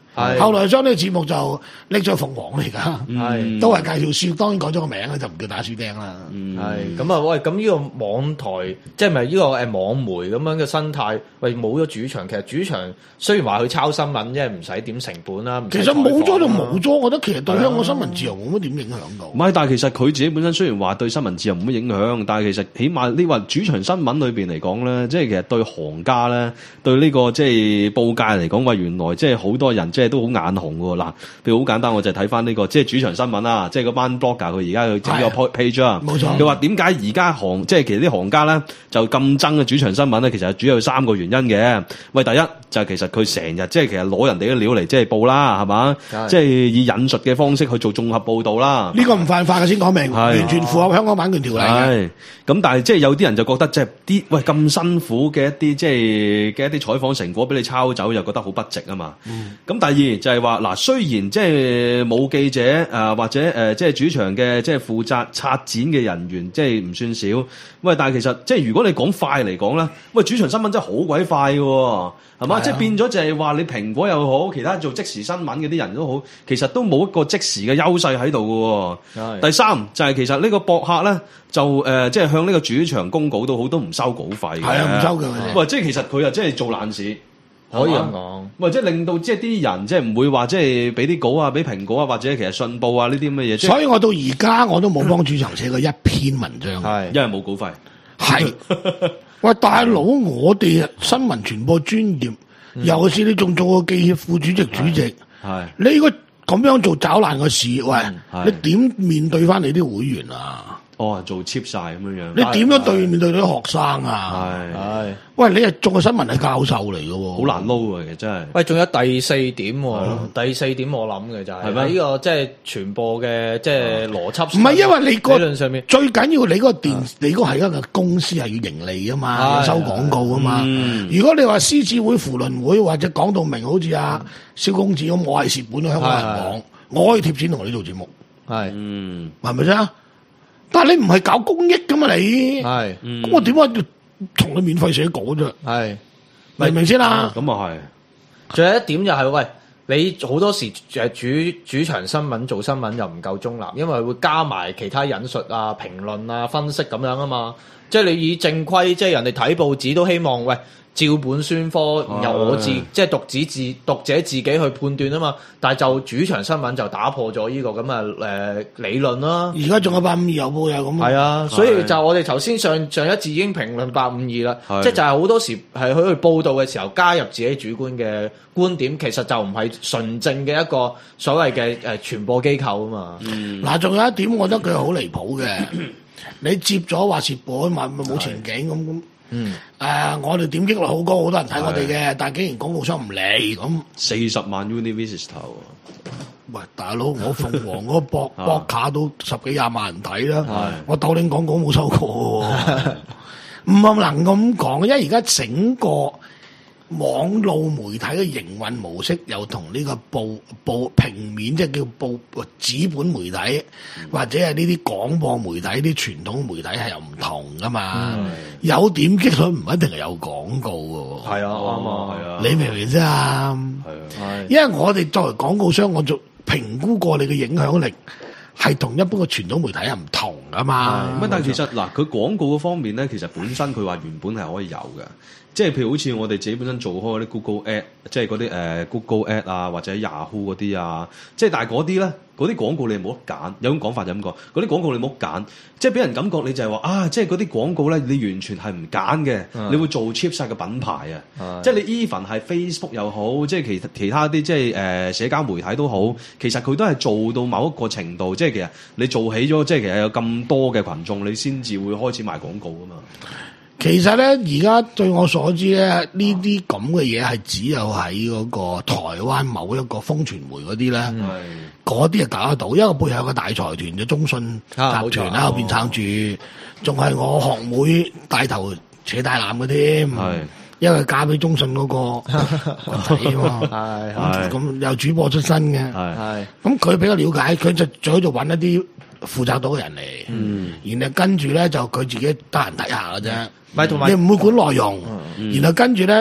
後來將呢個節目就拎咗鳳凰嚟㗎， 係都係介紹書，當然改咗個名啦，就唔叫打書釘啦。 係咁啊！喂，咁呢個網台即係咪呢個誒網媒咁樣嘅生態？喂，冇咗主場，其實主場雖然話佢抄新聞，即係唔使點成本啦。 其實冇咗就冇咗，我覺得其實對香港新聞自由冇乜點影響到。 唔係，但係其實佢自己本身雖然話對新聞自由冇乜影響，但係其實起碼呢話主場新聞裏邊嚟講咧，即係其實對行家咧，對呢個即係報界嚟講，話原來即係好多人即係都好眼紅喎。嗱，譬如好簡單，我就睇翻呢個即係主場新聞啦，即係嗰班 blogger 佢而家去整個 page 啊， 冇錯。 佢話點解而家行即係其實啲行家咧就咁憎嘅主場新聞咧？其實主要有三個原因嘅。喂，第一就係其實佢成日即係其實攞人哋嘅料嚟即係報啦，係嘛？即係以引述嘅方式去做綜合報導啦。 呢個唔犯法嘅先講明，完全符合香港版權條例嘅。 咁但係即係有啲人就覺得即係啲喂咁辛苦嘅一啲即係嘅一啲採訪成果俾你抄走，又覺得好不值啊嘛。咁、嗯、第二就係話嗱，雖然即係冇記者誒、呃、或者誒、呃、即係主場嘅即係負責策展嘅人員，即係唔算少。喂，但係其實即係如果你講快嚟講咧，喂主場新聞真係好鬼快嘅，係嘛？即係變咗就係話你蘋果又好，其他做即時新聞嘅啲人都好，其實都冇一個即時嘅優勢喺度嘅。第三就係、是、其實呢個博客咧就誒、呃、即係向呢個主場公告都好，都唔收稿費嘅。 係啊，唔收嘅。 喂，即係其實佢又即係做爛事。 可以咁講， 或者令到即係啲人即係唔會話即係俾啲稿啊，俾蘋果啊，或者其實信報啊呢啲咁嘅嘢。 所以我到而家我都冇幫主場寫過一篇文章， 係因為冇稿費。 係喂，大佬，我哋新聞傳播專業，嗯、尤其是你仲做過記協副主席、主席，係你如果咁樣做找爛個事，喂，你點面對翻你啲會員啊？ 哦，做 cheap 晒咁樣樣， 你點樣對面對啲學生啊？ 係係， 喂，你係做個新聞係教授嚟嘅喎， 好難撈啊！其實真係。 喂，仲有第四點喎，第四點我諗嘅就係喺呢個即係傳播嘅即係邏輯。 唔係因為你個理論上面最緊要你嗰個電，你嗰個係一個公司係要盈利啊嘛，收廣告啊嘛。如果你話獅子會、扶輪會或者講到明，好似阿蕭公子咁，我係蝕本嘅香港人講，我可以貼錢同你做節目，係，嗯，係咪啫？但係你唔係搞公益噶嘛？你係，咁我點解要同你免費寫稿啫？係，明唔明先啦？ 咁啊係。 仲有一點就係喂，你好多時誒主主場新聞做新聞又唔夠中立，因為會加埋其他引述啊、評論啊、分析咁樣啊嘛。即係你以正規，即係人哋睇報紙都希望喂照本宣科，由我自即係讀者自讀者自己去判斷啊嘛。但係就主場新聞就打破咗呢個咁嘅誒理論啦。 而家仲有八五二有報有咁。 係啊，所以就我哋頭先上上一節已經評論八五二啦，即係就係好多時係佢去報道嘅時候加入自己主觀嘅觀點，其實就唔係純正嘅一個所謂嘅誒傳播機構啊嘛。 嗱、嗯，仲有一點，我覺得佢好離譜嘅。你接咗話蝕本，咪冇前景咁咁。嗯，誒、呃，我哋點擊率好高，好多人睇我哋嘅，但係竟然廣告商唔理咁。 四十萬 Univisit 喂，大佬，我鳳凰嗰個博博卡都十幾廿萬人睇啦，我斗領廣告冇收過，唔係能咁講，因為而家整個網路媒體嘅營運模式又同呢個報報平面，即係叫報紙本媒體，嗯、或者係呢啲廣播媒體、啲傳統媒體係又唔同噶嘛。嗯、有點擊率唔一定係有廣告嘅。係啊，啱啊，係啊。你明唔明啫？係啊，因為我哋作為廣告商，我做評估過你嘅影響力。係同一般嘅傳統媒體係唔同噶嘛？ 咁但係其實嗱，佢廣告嗰方面咧，其實本身佢話原本係可以有嘅，即係譬如好似我哋自己本身做開嗰啲 Google Ad，即係嗰啲誒 Google Ad 啊，或者 Yahoo 嗰啲啊，即係但係嗰啲咧，嗰啲廣告你冇得揀，有種講法就咁講，嗰啲廣告你冇得揀，即係俾人感覺你就係話啊，即係嗰啲廣告咧，你完全係唔揀嘅，你會做 cheap 晒嘅品牌啊，即係你 even 係 Facebook 又好，即係其其他啲即係誒社交媒體都好，其實佢都係做到某一個程度，即係其實你做起咗，即係其實有咁多嘅群眾，你先至會開始賣廣告啊嘛。 其實咧，而家據我所知咧，呢啲咁嘅嘢係只有喺嗰個台灣某一個風傳媒嗰啲咧，嗰啲係搞得到，因為背後有個大財團嘅中信集團喺後邊撐住，仲係我學妹帶頭扯大纜嘅添，因為嫁俾中信嗰個仔啊嘛，咁又主播出身嘅，咁佢比較了解，佢就最好就揾一啲負責到嘅人嚟，嗯、然後跟住咧就佢自己得閒睇下嘅啫。咪同埋你唔會管內容，嗯、然後跟住咧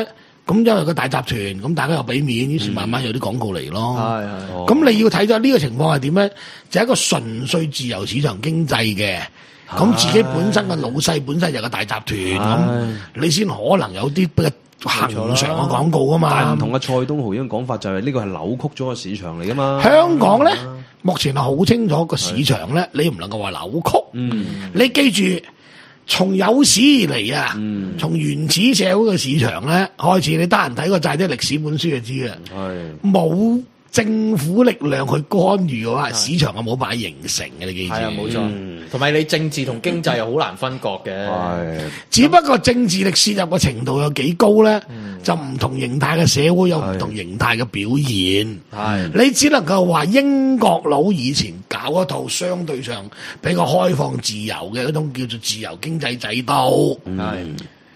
咁因為個大集團，咁大家又俾面，於是慢慢有啲廣告嚟咯。 係係。 咁你要睇咗呢個情況係點咧？就係一個純粹自由市場經濟嘅，咁自己本身嘅老細本身就係個大集團，咁你先可能有啲比較恆常嘅廣告啊嘛。 但係唔同嘅蔡東豪呢種講法就係呢個係扭曲咗個市場嚟噶嘛。 香港咧，目前係好清楚個市場咧，你唔能夠話扭曲。 嗯， 你記住。從有史以嚟啊， 嗯、 從原始社會嘅市場咧開始，你得閒睇個債啲歷史本書就知嘅。係冇政府力量去干預嘅話，市場係冇辦法形成嘅。你記住， 係啊，冇錯。同埋、嗯、你政治同經濟又好難分割嘅。係， 只不過政治力涉入嘅程度有幾高咧，嗯、就唔同形態嘅社會有唔同形態嘅表現。係，你只能夠話英國佬以前搞一套相對上比較開放自由嘅嗰種叫做自由經濟制度。係、嗯，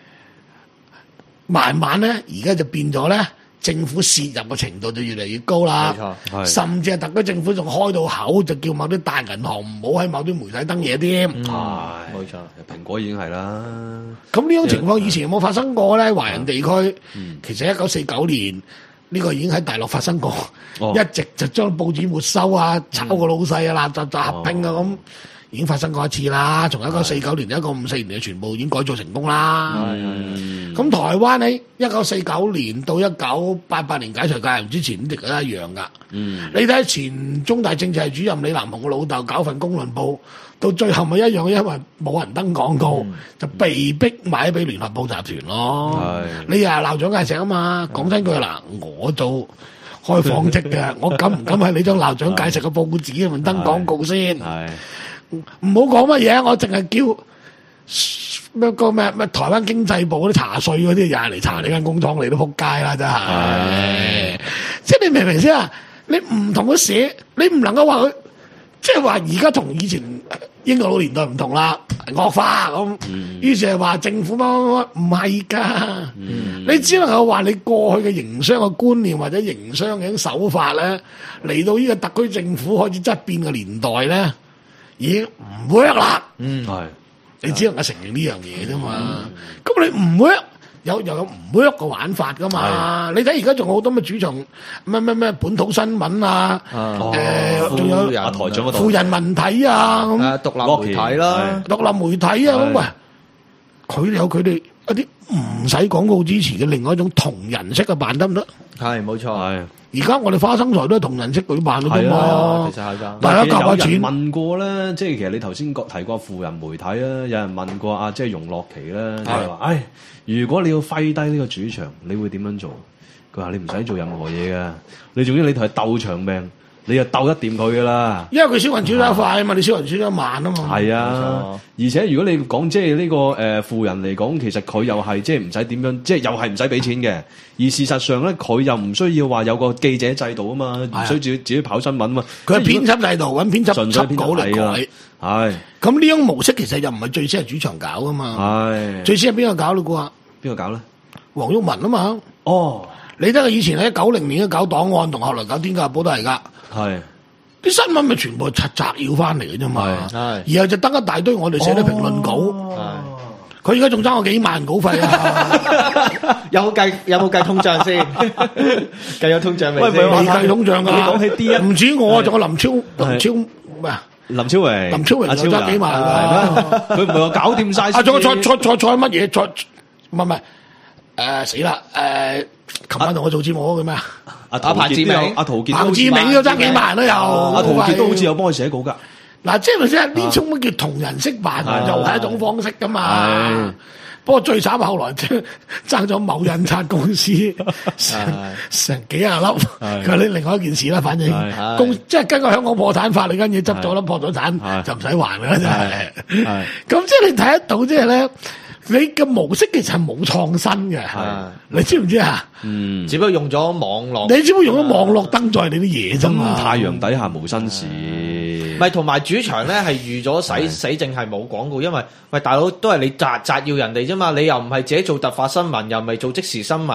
慢慢咧，而家就變咗咧。政府涉入嘅程度就越嚟越高啦，甚至係特區政府仲開到口，就叫某啲大銀行唔好喺某啲媒體登嘢添。係、嗯， 冇錯，蘋果已經係啦。 咁呢種情況以前有冇發生過咧？華人地區、嗯、其實一九四九年呢、呢個已經喺大陸發生過，哦、一直就將報紙沒收啊，炒個老細啊，垃圾就合併啊咁。哦已經發生過一次啦，從一九四九年、一九五四年嘅全部已經改造成功啦。咁台灣喺一九四九年到一九八八年解除戒嚴之前，亦都一樣噶。嗯、你睇前中大政治系主任李南紅嘅老豆搞份公論報，到最後咪一樣，因為冇人登廣告，嗯、就被逼買俾聯合報集團咯。嗯、你又係鬧蔣介石啊嘛？講真句嗱，我做開紡織嘅，我敢唔敢喺你張鬧蔣介石嘅報紙入面登廣告先？唔好講乜嘢，我淨係叫咩個咩咩台灣經濟部嗰啲查稅嗰啲又係嚟查你間工廠嚟都撲街啦，真係！即係你明唔明先啊？你唔同佢寫，你唔能夠話佢，即係話而家同以前英國佬年代唔同啦，惡化咁。嗯、於是係話政府乜乜乜唔係噶，嗯、你只能夠話你過去嘅營商嘅觀念或者營商嘅手法咧，嚟到呢個特區政府開始質變嘅年代咧。已經唔 work 啦，嗯係，你只能夠承認呢樣嘢啫嘛。咁、嗯、你唔 work，有又有唔 work 嘅玩法噶嘛？你睇而家仲有好多咩主場咩咩咩本土新聞啊，誒仲有啊台長富人文體啊咁， 獨立媒體啦， 獨立媒體啊咁喂，佢哋有佢哋一啲唔使廣告支持嘅另外一種同人式嘅辦得唔得？ 係冇錯係。 而家我哋花生台都係同人式舉辦嘅啫嘛， 其實係㗎。 大家夾下錢。 問過咧，即係其實你頭先提過富人媒體啦，有人問過啊，即係容樂琪啦，就係話，唉，如果你要揮低呢個主場，你會點樣做？佢話你唔使做任何嘢㗎，你總之你同佢鬥長命。你就鬥得掂佢噶啦， 因為佢消雲轉得快啊嘛，你消雲轉得慢啊嘛。 係啊，而且如果你講即係呢個誒富人嚟講，其實佢又係即係唔使點樣，即係又係唔使俾錢嘅。而事實上咧，佢又唔需要話有個記者制度啊嘛，唔需要自己自己跑新聞啊嘛。佢係編輯制度，揾編輯輯稿嚟改。係。咁呢種模式其實又唔係最先係主場搞噶嘛。係。最先係邊個搞嘞？估下？邊個搞咧？黃毓民啊嘛。哦。你睇佢以前喺九零年搞檔案，同後來搞《天下報》都係噶。係啲新聞咪全部係摘要翻嚟嘅啫嘛，然後就登一大堆我哋寫啲評論稿。佢而家仲爭我幾萬稿費啊！ 有冇計有冇計通脹先？計咗通脹未？ 未計通脹噶。 你講起 D 一， 唔止我，仲有林超林超咩？ 林超榮， 林超榮又爭幾萬噶。 佢唔係話搞掂晒。 啊！仲有再再再再乜嘢？再唔係唔係？誒死啦！誒，琴晚同我做節目嘅咩啊？ 阿彭志明，阿陶傑， 彭志明都爭幾萬都有。 阿陶傑都好似有幫佢寫稿噶。 嗱，即係咪先？呢種乜叫同人識辦，又係一種方式噶嘛。不過最慘後來爭咗某印刷公司成成幾廿粒。佢話你另外一件事啦，反正公即係根據香港破產法，你間嘢執咗啦，破咗產就唔使還啦，真係。咁即係你睇得到，即係咧。你嘅模式其實係冇創新嘅，你知唔知啊？ 嗯，只不過用咗網絡， 你只不過用咗網絡登載你啲嘢啫嘛。 太陽底下無新事， 唔係同埋主場咧係預咗使死淨係冇廣告，因為喂大佬都係你摘摘要人哋啫嘛，你又唔係自己做突發新聞，又唔係做即時新聞，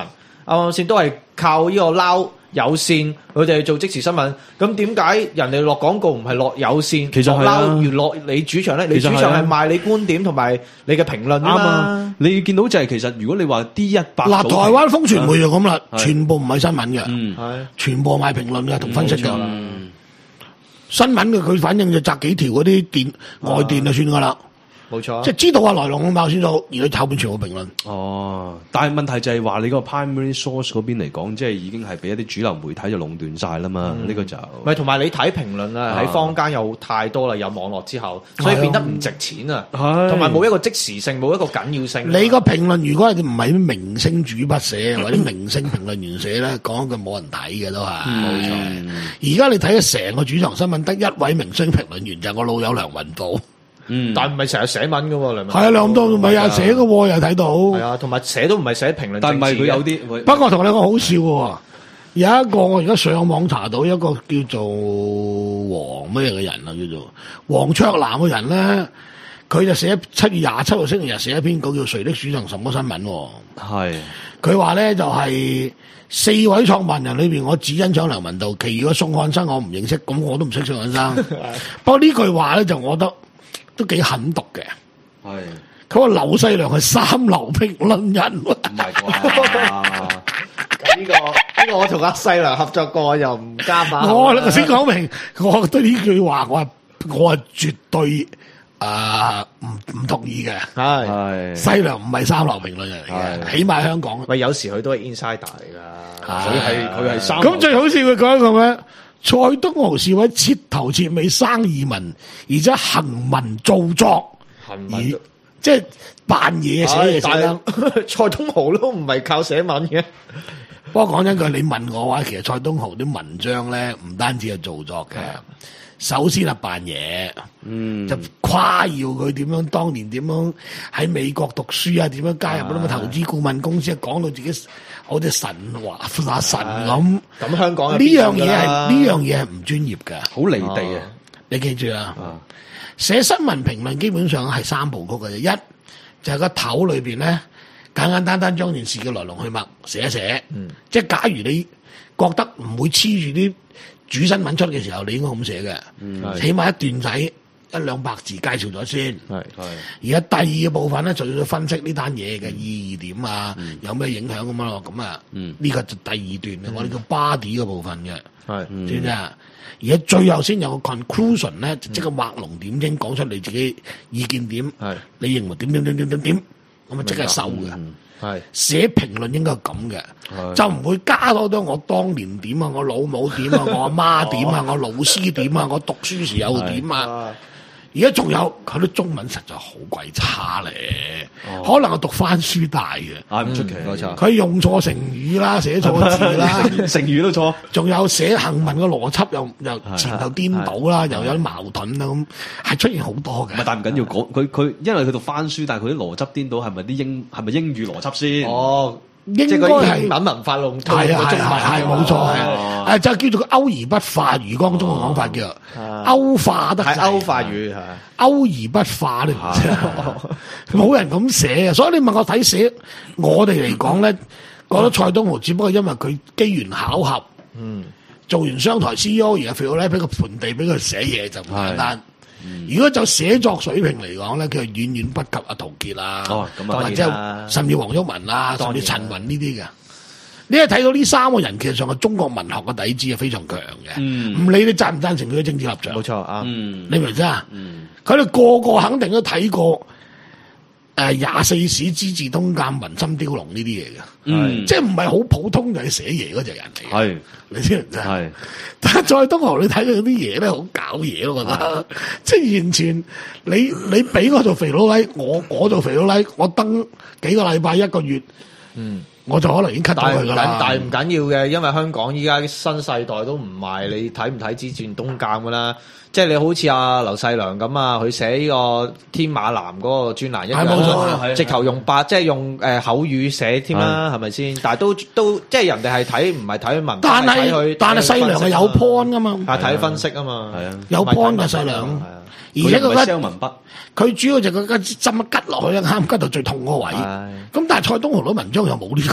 啱啱先都係靠呢個撈有線，佢哋做即時新聞。咁點解人哋落廣告唔係落有線， 其實係啊撈，越落你主場咧？你主場係賣你觀點同埋你嘅評論啊啱嘛。 啊！你見到就係其實如果你話 D 一百嗱，台灣風傳媒就咁啦， 係全部唔係新聞嘅， 嗯係全部賣評論嘅同分析嘅。 嗯新聞嘅佢反正就摘幾條嗰啲電外電就算噶啦， 冇錯啊， 即係知道啊來龍去脈先到，而佢後邊全部評論。 哦，但係問題就係話你個 primary source 嗰邊嚟講，即係已經係俾一啲主流媒體就壟斷晒啦嘛。呢個就唔係同埋你睇評論啊，喺坊間有太多啦，有網絡之後，所以變得唔值錢啊， 係同埋冇一個即時性，冇一個緊要性。 你個評論如果係唔係啲明星主筆寫或者明星評論員寫咧，講一句冇人睇嘅都係。冇錯。而家你睇咗成個主場新聞，得一位明星評論員就係我老友梁雲道。 嗯， 但唔係成日寫文嘅喎，梁文係啊，梁雲道咪又寫嘅喎，又睇到。 係啊，同埋寫都唔係寫評論， 但係唔係佢有啲啲， 不過同你講好笑喎，有一個我而家上網查到一個叫做黃咩嘅人啊，叫做黃卓南嘅人咧，佢就寫七月廿七號星期日寫一篇稿叫《誰的主場什麼新聞》喎。 係佢話咧就係、四位創辦人裏邊，我只欣賞梁文道，其餘個宋漢生我唔認識，咁我都唔識宋漢生。不過呢句話咧就我覺得都幾狠毒嘅。 係佢話劉細良係三流評論人， 唔係啩？ 呢個呢個我同阿細良合作過，又唔加碼。 我頭先講明，我覺得呢句話我係我係絕對啊唔唔同意嘅。 係係細良唔係三流評論人嚟嘅， 係起碼香港。 喂，有時佢都係 insider 嚟㗎。 佢係佢係三咁最好笑佢講一個咩？蔡東豪是位徹頭徹尾生意民，而且行文造作，而行文即係扮嘢寫嘢寫得。 蔡東豪都唔係靠寫文嘅。 不過講真句，你問我話，其實蔡東豪啲文章咧，唔單止係造作嘅，首先係扮嘢， 嗯就誇耀佢點樣當年點樣喺美國讀書啊，點樣加入嗰啲咁嘅投資顧問公司，講到自己好似神話阿神咁。 咁香港呢樣嘢係呢樣嘢係唔專業嘅， 好離地啊！ 你記住啊！寫新聞評論基本上係三部曲嘅啫，一就係個頭裏邊咧，簡簡單單將件事嘅來龍去脈寫一寫。 嗯、 即係假如你覺得唔會黐住啲主新聞出嘅時候，你應該咁寫嘅。 嗯起碼一段仔一兩百字介紹咗先。 係係而家第二個部分咧，就要分析呢單嘢嘅意義點啊， 嗯有咩影響咁樣咯。咁啊， 嗯呢個就第二段嘅，我哋叫 body 嘅部分嘅。 係嗯知唔知啊？而家最後先有個 conclusion 咧，就即係畫龍點睛，講出你自己意見點， 係你認為點點點點點點，咁啊即係收嘅。 嗯係寫評論應該係咁嘅， 係就唔會加多多我當年點啊，我老母點啊，我阿媽點啊，我老師點啊，我讀書時有點啊。而家仲有佢啲中文實在好鬼差咧，可能係讀翻書大嘅， 啊唔出奇，冇錯， 佢用錯成語啦，寫錯字啦。 成語都錯。 仲有寫行文嘅邏輯又又前後顛倒啦，又有啲矛盾啦，咁係出現好多嘅。 唔係，但唔緊要，講佢佢，因為佢讀翻書，但係佢啲邏輯顛倒，係咪啲英係咪英語邏輯先？ 哦， 應即係個該係英文文化弄透係個中文啊係啊係冇錯係哦啊，誒就叫做歐而不化，魚缸中嘅講法叫歐化得滯係歐化語係。 歐而不化你唔知，冇人咁寫啊！所以你問我睇寫，我哋嚟講咧，覺得蔡東豪只不過因為佢機緣巧合， 嗯， 做完商台 C E O 而家肥佬咧俾個盤地俾佢寫嘢就唔簡單。如果就寫作水平嚟講咧，佢係遠遠不及阿陶傑啦， 哦咁啊或當然啦者甚至黃毓民啦，甚當然啦至陳雲呢啲嘅。你係睇到呢三個人，其實上嘅中國文學嘅底子係非常強嘅。 嗯唔理你贊唔贊成佢嘅政治立場， 冇錯啊。 嗯你明唔明啊？ 嗯佢哋個個肯定都睇過誒廿四史資治通鑑文心雕龍呢啲嘢嘅， 嗯， 即係唔係好普通就係寫嘢嗰隻人嚟嘅。 係你知唔知啊？ 係但係蔡東豪你睇佢啲嘢咧，好搞嘢咯，我覺得，即係完全你你俾我做肥佬黎，我我做肥佬黎，我登幾個禮拜一個月， 嗯。 我就可能已經 cut 到但係唔緊， 佢噶啦。 但係唔緊要嘅，因為香港依家新世代都唔賣你睇唔睇之戰東鑑噶啦。即係你好似阿劉細良咁啊，佢寫呢個天馬南嗰個專欄一係冇錯樣， 係直頭用白即係用誒口語寫添啦，係咪先？但係都都即係人哋係睇唔係睇文， 但係睇佢係但係細良係有 point 噶嘛， 係睇分析啊嘛， 係啊有唔係睇 point 嘅文細良係啊而且佢佢唔係 sell 覺得文筆， 佢主要就佢個針一吉落去咧，啱吉到最痛嗰個位。 係咁但係蔡東豪啲文章又冇呢個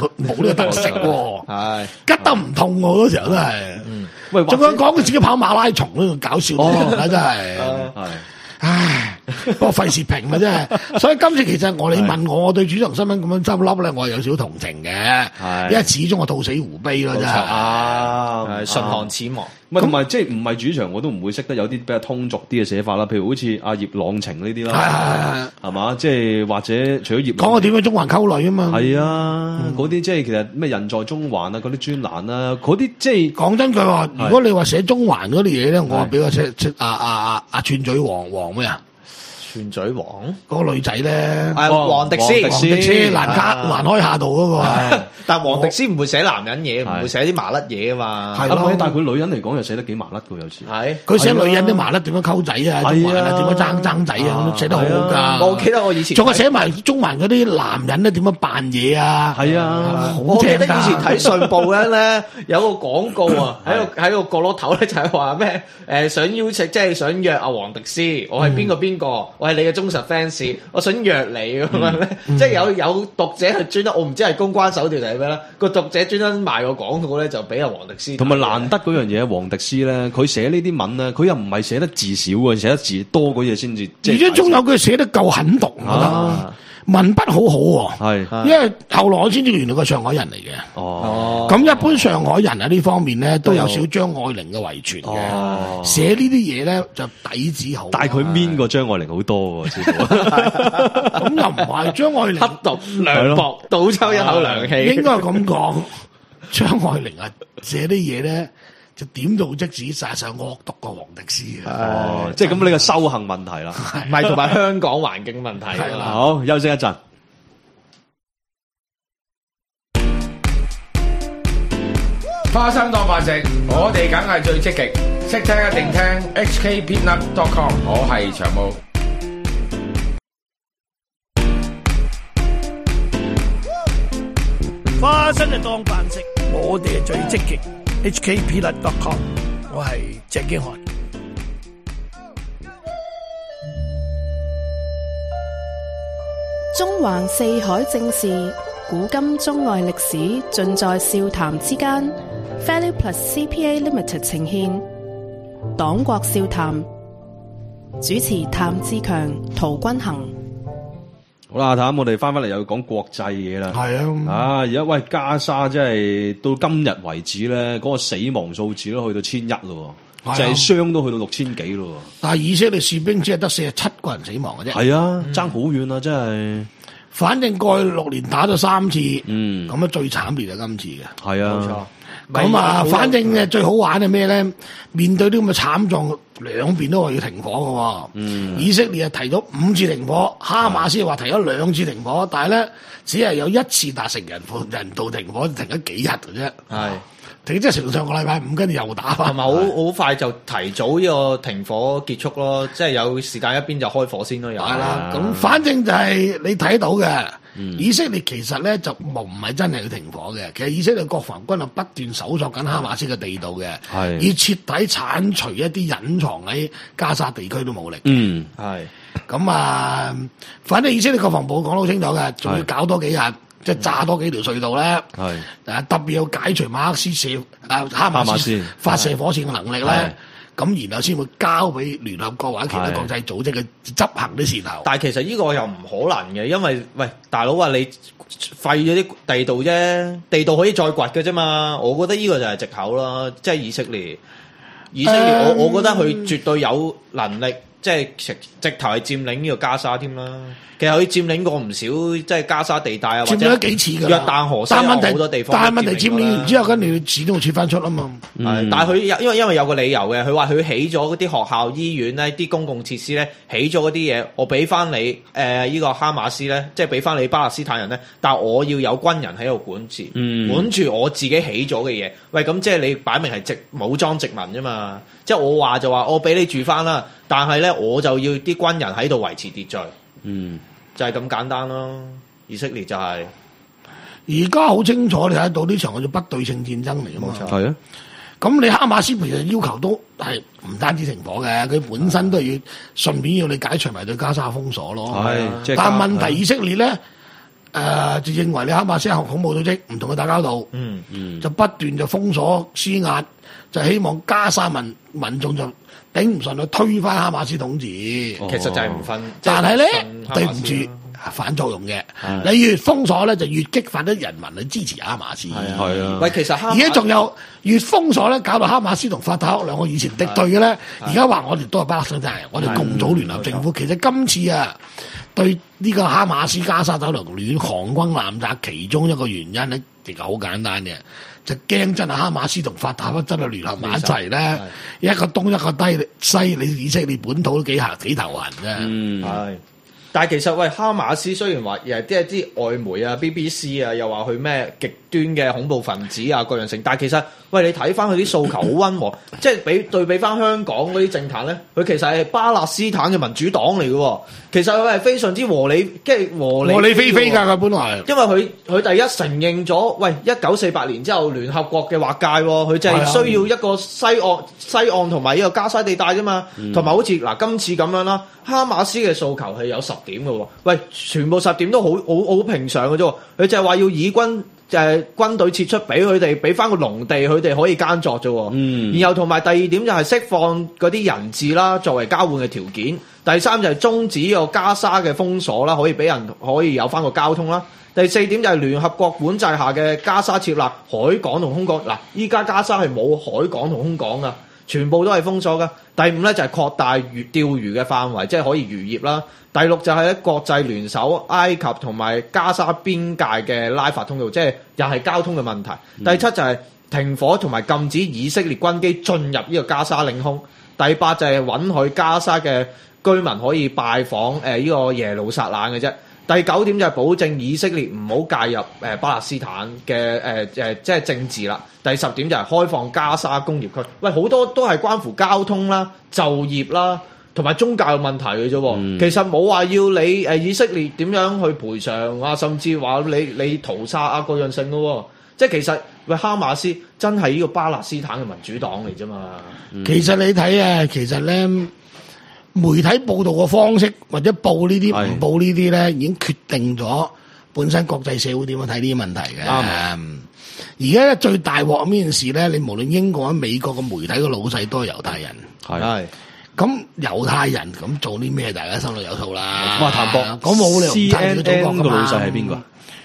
佢冇呢個特色喎， 係吉得唔痛喎，嗰時候都係。 喂， 仲講講佢自己跑馬拉松呢個搞笑啦，真係。 係。 唉，不過費事評啦，真係。所以今次其實我你問我，我對主場新聞咁樣執笠咧，我係有少少同情嘅，因為始終我兔死狐悲咯，真係。 啊， 順行此亡。 唔係同埋即係唔係主場我都唔會識得有啲比較通俗啲嘅寫法啦，譬如好似阿葉朗晴呢啲啦，係嘛？即係或者除咗葉， 講我點樣中環溝女啊嘛。 係啊，嗰啲即係其實咩人在中環啊，嗰啲專欄啊，嗰啲即係講真句話，如果你話寫中環嗰啲嘢咧，我話俾我寫阿阿阿阿串嘴王王咩啊？ 串嘴王嗰個女仔咧， 黃迪斯， 黃迪斯蘭卡蘭開夏道嗰個， 但黃迪斯唔會寫男人嘢，唔會寫啲麻甩嘢啊嘛。 係咯，但係佢女人嚟講又寫得幾麻甩噶，有時係佢寫女人啲麻甩點樣溝仔啊，中環啊點樣爭爭仔啊，咁寫得好好噶。 我記得我以前仲係寫埋中環嗰啲男人咧點樣扮嘢啊， 係啊， 我記得以前睇信報咧有個廣告啊，喺個喺個角落頭咧就係話咩誒想邀請，即係想約阿黃迪斯，我係邊個邊個。我係你嘅忠實 fans，我想約你咁樣咧，即係有有讀者係專登，我唔知係公關手段定係咩啦。個讀者專登賣個廣告咧，就俾阿黃迪斯。 同埋難得嗰樣嘢，黃迪斯咧，佢寫呢啲文咧，佢又唔係寫得字少嘅，寫得字多嗰嘢先至。 而且仲有佢寫得夠狠毒，我覺得文筆好好喎。係，因為後來我先知原來個上海人嚟嘅。哦，咁一般上海人喺呢方面咧都有少張愛玲嘅遺傳嘅。寫呢啲嘢咧就底子好。但係佢 mean 過張愛玲好多喎，師傅。咁又唔係張愛玲黑毒涼薄，倒抽一口涼氣。 應該係咁講，張愛玲啊寫啲嘢咧就點到即止，殺上惡毒過黃迪斯嘅。 哦，即係咁呢個修行問題啦， 唔係同埋香港環境問題。係啦， 好，休息一陣。 花生當飯食，我哋梗係最積極，識聽一定聽 H K Peanut dot com， 我係長毛。 花生就當飯食，我哋係最積極 H K Peanut dot com， 我係鄭經翰。 中環四海正事，古今中外歷史，盡在笑談之間。Value Plus C P A Limited 呈現黨國笑談，主持譚志強、陶君行。 好啦，譚，我哋翻返嚟又講國際嘢啦。 係啊， 啊，而家喂加沙真係到今日為止咧，嗰、那個死亡數字都去到千一咯，就係傷都去到六千幾咯。 但係以色列士兵只係得四十七個人死亡嘅啫。 係啊，爭好遠啊，真係。 反正過去六年打咗三次，嗯，咁啊最慘烈係今次嘅。係啊，冇錯。咁啊，反正誒最好玩係咩咧？面對啲咁嘅慘狀，兩邊都話要停火嘅。嗯，以色列係提咗五次停火，哈馬斯話提咗兩次停火，但係咧只係有一次達成人人道停火，停咗幾日嘅啫。係。停即係成上個禮拜五，跟住又打翻， 係咪好好快就提早呢個停火結束咯？即係有時間一邊就開火先咯，又係啦。咁反正就係你睇到嘅，嗯、以色列其實咧就唔唔係真係要停火嘅。其實以色列國防軍係不斷搜索緊哈馬斯嘅地道嘅，係以徹底剷除一啲隱藏喺加沙地區都冇力。嗯，係。咁啊，反正以色列國防部講得好清楚嘅，仲要搞多幾日。即係炸多幾條隧道咧，係誒特別要解除馬克思射啊哈馬斯發射火箭嘅能力咧，咁然後先會交俾聯合國或者其他國際組織嘅執行啲事頭。 但係其實呢個又唔可能嘅，因為喂大佬話你廢咗啲地道啫，地道可以再掘嘅啫嘛。我覺得呢個就係藉口啦，即係以色列，以色列、嗯、我我覺得佢絕對有能力，即係直直頭係佔領呢個加沙添啦。其實佢佔領過唔少，即係加沙地帶啊，或者佔領咗幾次㗎。 約旦河西岸好多地方。 但係問題佔領完之後，跟住始終撤翻出啊嘛。 係、嗯，但係佢因為因為有個理由嘅，佢話佢起咗嗰啲學校、醫院咧、啲公共設施咧，起咗嗰啲嘢，我俾翻你誒依、呃呢個哈馬斯咧，即係俾翻你巴勒斯坦人咧，但係我要有軍人喺度管治，嗯、管住我自己起咗嘅嘢。喂，咁即係你擺明係殖武裝殖民啫嘛。即係我話就話我俾你住翻啦，但係咧我就要啲軍人喺度維持秩序。嗯，就係咁簡單咯。以色列就係而家好清楚，你睇到呢場叫做不對稱戰爭嚟啊嘛。冇錯，係啊。咁你哈馬斯其實要求都係唔單止停火嘅，佢本身都係要順便要你解除埋對加沙封鎖咯。係，但係問題以色列咧， 呃、就認為你哈馬斯係恐怖組織，唔同佢打交道， 嗯嗯， 就不斷就封鎖施壓，就希望加沙民民眾就頂唔順去推翻哈馬斯統治。 哦、其實就係唔分， 但係咧對唔住。反作用嘅，你越封鎖咧，就越激發啲人民去支持哈馬斯。 係啊， 喂，其實哈馬而家仲有越封鎖咧，搞到哈馬斯同法塔赫兩個以前敵對嘅咧，而家話我哋都係巴勒斯坦人，我哋共組聯合政府。其實今次啊，對呢個哈馬斯加沙走廊亂航軍濫炸，其中一個原因咧，其實好簡單嘅，就驚真係哈馬斯同法塔赫真係聯合埋一齊咧，一個東一個低西，你以色列本土都幾下幾頭痕啫。 嗯，係。但係其實喂，哈馬斯雖然話誒啲一啲外媒啊、B B C 啊，又話佢咩極端嘅恐怖分子啊各樣性，但係其實喂你睇翻佢啲訴求好溫和，即係比對比翻香港嗰啲政壇咧，佢其實係巴勒斯坦嘅民主黨嚟嘅，其實佢係非常之和理，即係和理和理非非㗎佢本來， 因為佢佢第一承認咗喂一九四八年之後聯合國嘅劃界，佢就係需要一個西岸西岸同埋呢個加沙地帶啫嘛，同埋、嗯、好似嗱今次咁樣啦，哈馬斯嘅訴求係有十點嘅喎，喂全部十點都好好好平常嘅啫，佢就係話要以軍。就係軍隊撤出俾佢哋，俾翻個農地佢哋可以耕作啫。嗯，然後同埋第二點就係釋放嗰啲人質啦，作為交換嘅條件。第三就係終止個加沙嘅封鎖啦，可以俾人可以有翻個交通啦。第四點就係聯合國管制下嘅加沙設立海港同空港。嗱，依家加沙係冇海港同空港噶，全部都係封鎖噶。第五咧就係擴大魚釣魚嘅範圍，即係可以漁業啦。第六就係咧國際聯手埃及同埋加沙邊界嘅拉法通道，即係又係交通嘅問題。嗯、第七就係停火同埋禁止以色列軍機進入呢個加沙領空。第八就係允許加沙嘅居民可以拜訪誒呢個耶路撒冷嘅啫。第九點就係保證以色列唔好介入誒巴勒斯坦嘅誒誒即係政治啦。第十點就係開放加沙工業區。喂，好多都係關乎交通啦、就業啦。同埋宗教嘅問題嘅啫，嗯、其實冇話要你誒以色列點樣去賠償啊，甚至話你你屠殺啊各樣性嘅，即係其實喂哈馬斯真係呢個巴勒斯坦嘅民主黨嚟啫嘛。嗯、 其實你睇啊，其實咧媒體報導嘅方式或者報呢啲唔報呢啲咧，已經決定咗本身國際社會點樣睇呢啲問題嘅。啱啊！而家咧最大鑊呢件事咧，你無論英國、美國嘅媒體嘅老細都係猶太人，係。咁猶太人咁做啲咩？大家心裏有數啦。哇！譚博，咁冇理由唔睇中國噶嘛？老細係邊個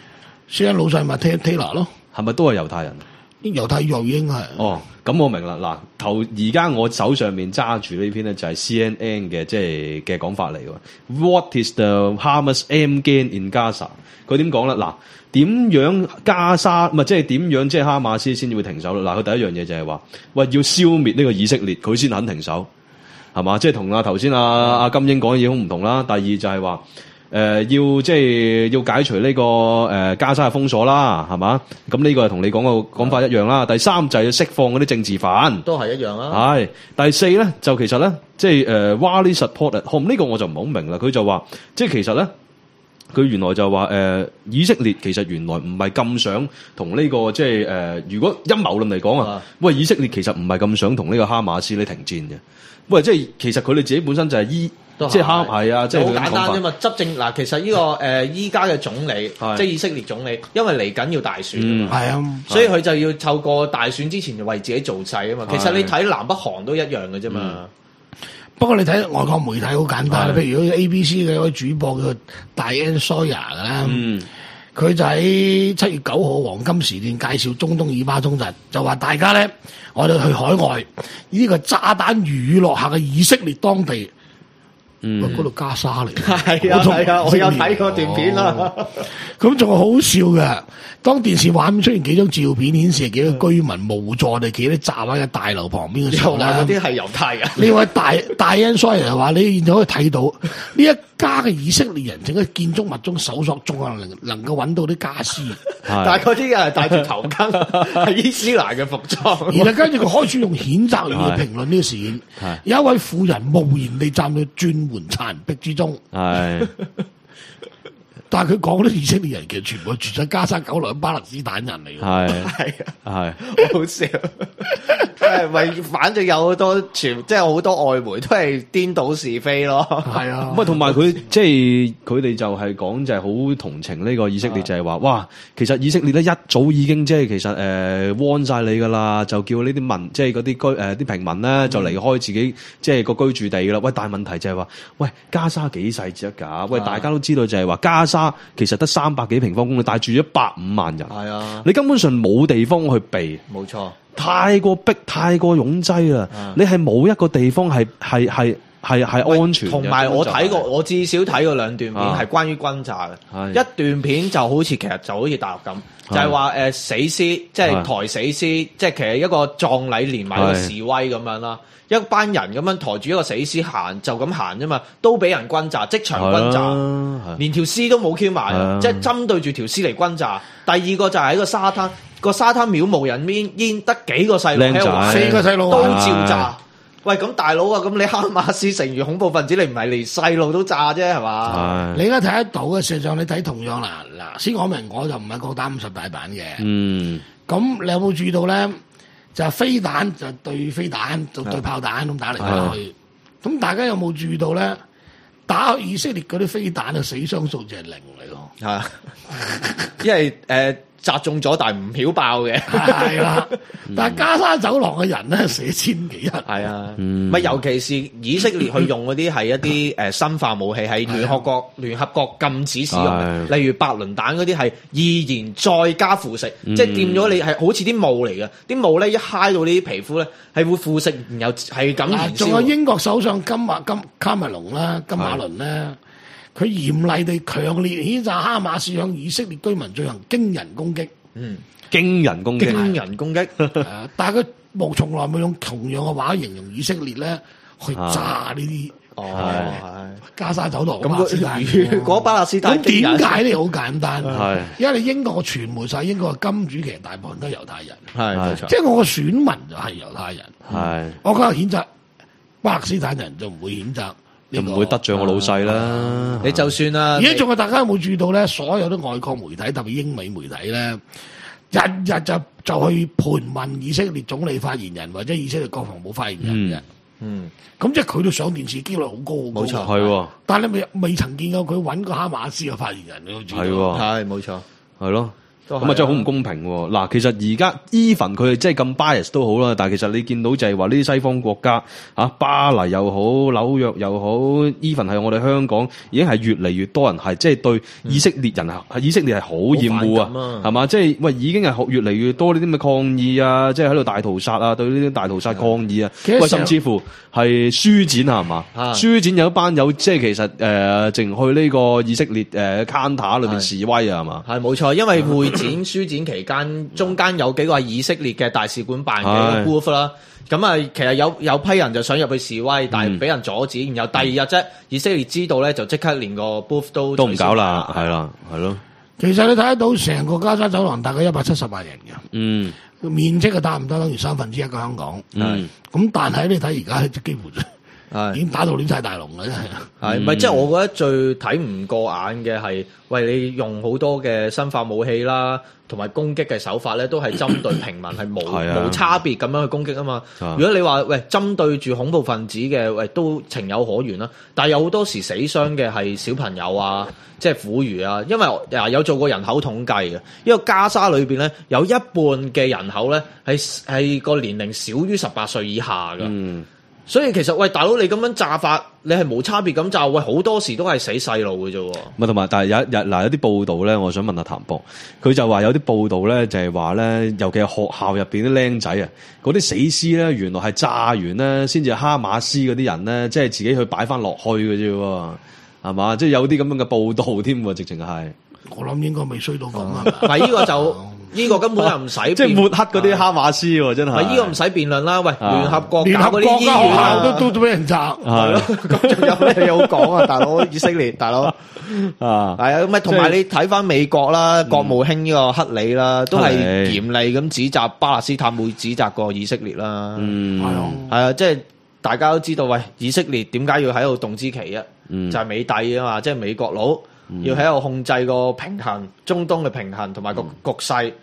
？C N N 老細咪 Taylor 咯，係咪都係猶太人？啲猶太裔應該係。哦，咁我明啦。嗱，頭而家我手上面揸住呢篇咧就係 C N N 嘅即係嘅講法嚟嘅。What is the Hamas end game in Gaza？ 佢點講咧？嗱，點樣加沙唔係即係點樣即係哈馬斯先至會停手咧？嗱，佢第一樣嘢就係話，喂，要消滅呢個以色列，佢先肯停手。係嘛？即係同阿頭先阿阿金英講嘅嘢好唔同啦。第二就係話，誒、呃、要即係要解除呢、這個誒、呃、加沙嘅封鎖啦，係嘛？咁呢個係同你講嘅講法一樣啦。第三就係要釋放嗰啲政治犯，都係一樣啦。係第四咧，就其實咧，即係誒 Wally support home 呢個我就唔係好明啦。佢就話，即係其實咧，佢原來就話誒、呃、以色列其實原來唔係咁想同呢、這個即係誒、呃，如果陰謀論嚟講啊，喂，以色列其實唔係咁想同呢個哈馬斯咧停戰嘅。喂，即係其實佢哋自己本身就係依，即係哈係啊，即係好簡單啫嘛。執政嗱，其實呢、這個誒依家嘅總理，即係以色列總理，因為嚟緊要大選啊嘛，係啊、嗯，所以佢就要透過大選之前就為自己做勢啊嘛。其實你睇南北韓都一樣嘅啫嘛。嗯、不過你睇外國媒體好簡單，譬如 A B C 嘅嗰個主播叫 Diane Sawyer 啦，佢就喺七月九號黃金時段介紹中東以巴衝突，就話大家咧，我哋去海外呢、這個炸彈雨落下嘅以色列當地，嗯，嗰度加沙嚟，係啊係啊，我有睇過段片啦。咁仲係好笑嘅，當電視畫面出現幾張照片，顯示係幾個居民無助地企喺炸喺嘅大樓旁邊嘅時候咧，嗰啲係猶太人。呢位大大恩衰人話：你現在可以睇到呢一家嘅以色列人正喺建築物中搜索中，能能夠揾到啲家私。但係嗰啲人係戴住頭巾，係伊斯蘭嘅服裝。然後跟住佢開始用譴責語去評論呢個事件。有一位婦人無言地站在轉門殘壁之中。係。但係佢講啲以色列人其實全部住喺加沙九龍巴勒斯坦人嚟嘅，係係係，好笑。 咪反正有好多全，即係好多外媒都係顛倒是非咯。 係啊， 咁啊，同埋佢即係佢哋就係講就係好同情呢個以色列，就係話哇，其實以色列咧一早已經即係其實誒 warn 晒你噶啦，就叫呢啲民即係嗰啲居誒啲平民咧就離開自己即係個居住地噶啦。喂，但係問題就係話，喂加沙幾細節㗎？喂，大家都知道就係話加沙其實得三百幾平方公里，但係住咗百五萬人。 係啊， 你根本上冇地方去避， 冇錯， 太過逼，太過擁擠啦。你係冇一個地方係係係係係安全嘅。 同埋我睇過，我至少睇過兩段片係關於轟炸嘅。一段片就好似其實就好似大陸咁，就係話誒死屍，即係抬死屍，即係其實一個葬禮連埋個示威咁樣啦。一班人咁樣抬住一個死屍行，就咁行啫嘛，都俾人轟炸，即場轟炸，連條屍都冇 Q 埋，即係針對住條屍嚟轟炸。第二個就係喺個沙灘，個沙灘渺無人煙，煙得幾個細路喺度玩， 四個細路都照炸。喂，咁大佬啊，咁你哈馬斯成員恐怖分子，你唔係連細路都炸啫，係嘛？ 你而家睇得到嘅，事實上你睇同樣啦，嗱，先講明，我就唔係個打五十大板嘅。嗯，咁你有冇注意到咧？就係飛彈就對飛彈，就對炮彈咁打嚟打去。咁大家有冇注意到咧？打以色列嗰啲飛彈嘅死傷數字係零嚟咯。 係，因為誒。呃砸中咗，但係唔曉爆嘅， 係啦。但係加沙走廊嘅人咧，死千幾人。 係啊，咪、嗯、尤其是以色列去用嗰啲係一啲誒生化武器，係聯合國聯合國禁止使用嘅，例如白磷彈嗰啲係易燃再加腐蝕，嗯、即係掂咗你係好似啲霧嚟嘅，啲霧咧一揩到呢啲皮膚咧係會腐蝕，然後係咁燃燒。 仲有英國首相金馬金卡梅隆啦，金馬倫咧。佢嚴厲地強烈譴責哈馬斯向以色列居民進行驚人攻擊，嗯， 驚人攻擊， 驚人攻擊。 呃、但係佢冇從來冇用同樣嘅話形容以色列咧去炸呢啲哦加沙走廊。 咁如果巴勒斯坦咁點解咧？好簡單，係因為你英國嘅傳媒晒英國嘅金主其實大部分都係猶太人，係冇錯。即係我嘅選民就係猶太人，係我覺得譴責巴勒斯坦人就唔會譴責。 就唔會得罪我老細啦、啊！ 你就算啦， 而家仲有大家有冇注意到咧？所有啲外國媒體，特別英美媒體咧，日日就就去盤問以色列總理發言人或者以色列國防部發言人嘅。嗯，咁即係佢都上電視機率好高，冇錯，係喎。但係你未未曾見過佢揾個哈馬斯嘅發言人，你都知道。係喎，係冇錯，係咯。 咁啊真係好唔公平喎！嗱，其實而家 even 佢哋即係咁 bias 都好啦，但係其實你見到就係話呢啲西方國家啊，巴黎又好，紐約又好 even 係我哋香港已經係越嚟越多人係即係對以色列人係、嗯、以色列係好厭惡啊，係嘛？即係喂已經係越嚟越多呢啲咁嘅抗議啊，即係喺度大屠殺啊，對呢啲大屠殺抗議啊，喂甚至乎係書展啊，係嘛？書展有一班有即係其實誒，淨、呃、去呢個以色列誒 counter 裏邊示威啊，係嘛？ 係冇錯，因為會展書展期間，中間有幾個係以色列嘅大使館辦嘅 booth 啦。咁啊，其實有有批人就想入去示威，但係俾人阻止。然後第二日啫，以色列知道咧，就即刻連個 booth 都都唔搞啦，係啦，係咯。 其實你睇得到成個加沙走廊大概一百七十萬人嘅，嗯，面積啊打唔得等於三分之一嘅香港，嗯，咁但係你睇而家幾乎係已經打到亂晒大龍啦，真係。 係咪即係我覺得最睇唔過眼嘅係，喂你用好多嘅生化武器啦，同埋攻擊嘅手法咧，都係針對平民，係冇冇差別咁樣去攻擊啊嘛。如果你話喂針對住恐怖分子嘅，喂都情有可原啦。但係有好多時死傷嘅係小朋友啊，即係婦孺啊，因為啊有做過人口統計嘅，因為加沙裏邊咧有一半嘅人口咧係係個年齡少於十八歲以下㗎。嗯。所以其實喂，大佬你咁樣炸法，你係冇差別咁炸，喂好多時都係死細路嘅啫。 唔係同埋，但係有一日嗱有啲報道咧，我想問下譚博，佢就話有啲報道咧，就係話咧，尤其係學校入邊啲僆仔啊，嗰啲死屍咧，原來係炸完咧，先至哈馬斯嗰啲人咧，即係自己去擺翻落去嘅啫，係嘛？即係有啲咁樣嘅報道添，直情係。 我諗應該未衰到咁啊！ 係呢個就。呢個根本就唔使， 即係抹黑嗰啲哈馬斯喎，真係。 係呢個唔使辯論啦，喂，聯合國聯合國嘅學校都都都俾人炸， 係咯。咁仲有咩嘢好講啊？大佬，以色列大佬啊，係啊，咁啊，同埋你睇翻美國啦，國務卿呢個克里啦，都係嚴厲咁指責巴勒斯坦，會指責過以色列啦。嗯，係啊，即係大家都知道，喂，以色列點解要喺度動之旗啊？就係美帝啊嘛，即係美國佬。要喺度控制個平衡，中東嘅平衡同埋個局勢，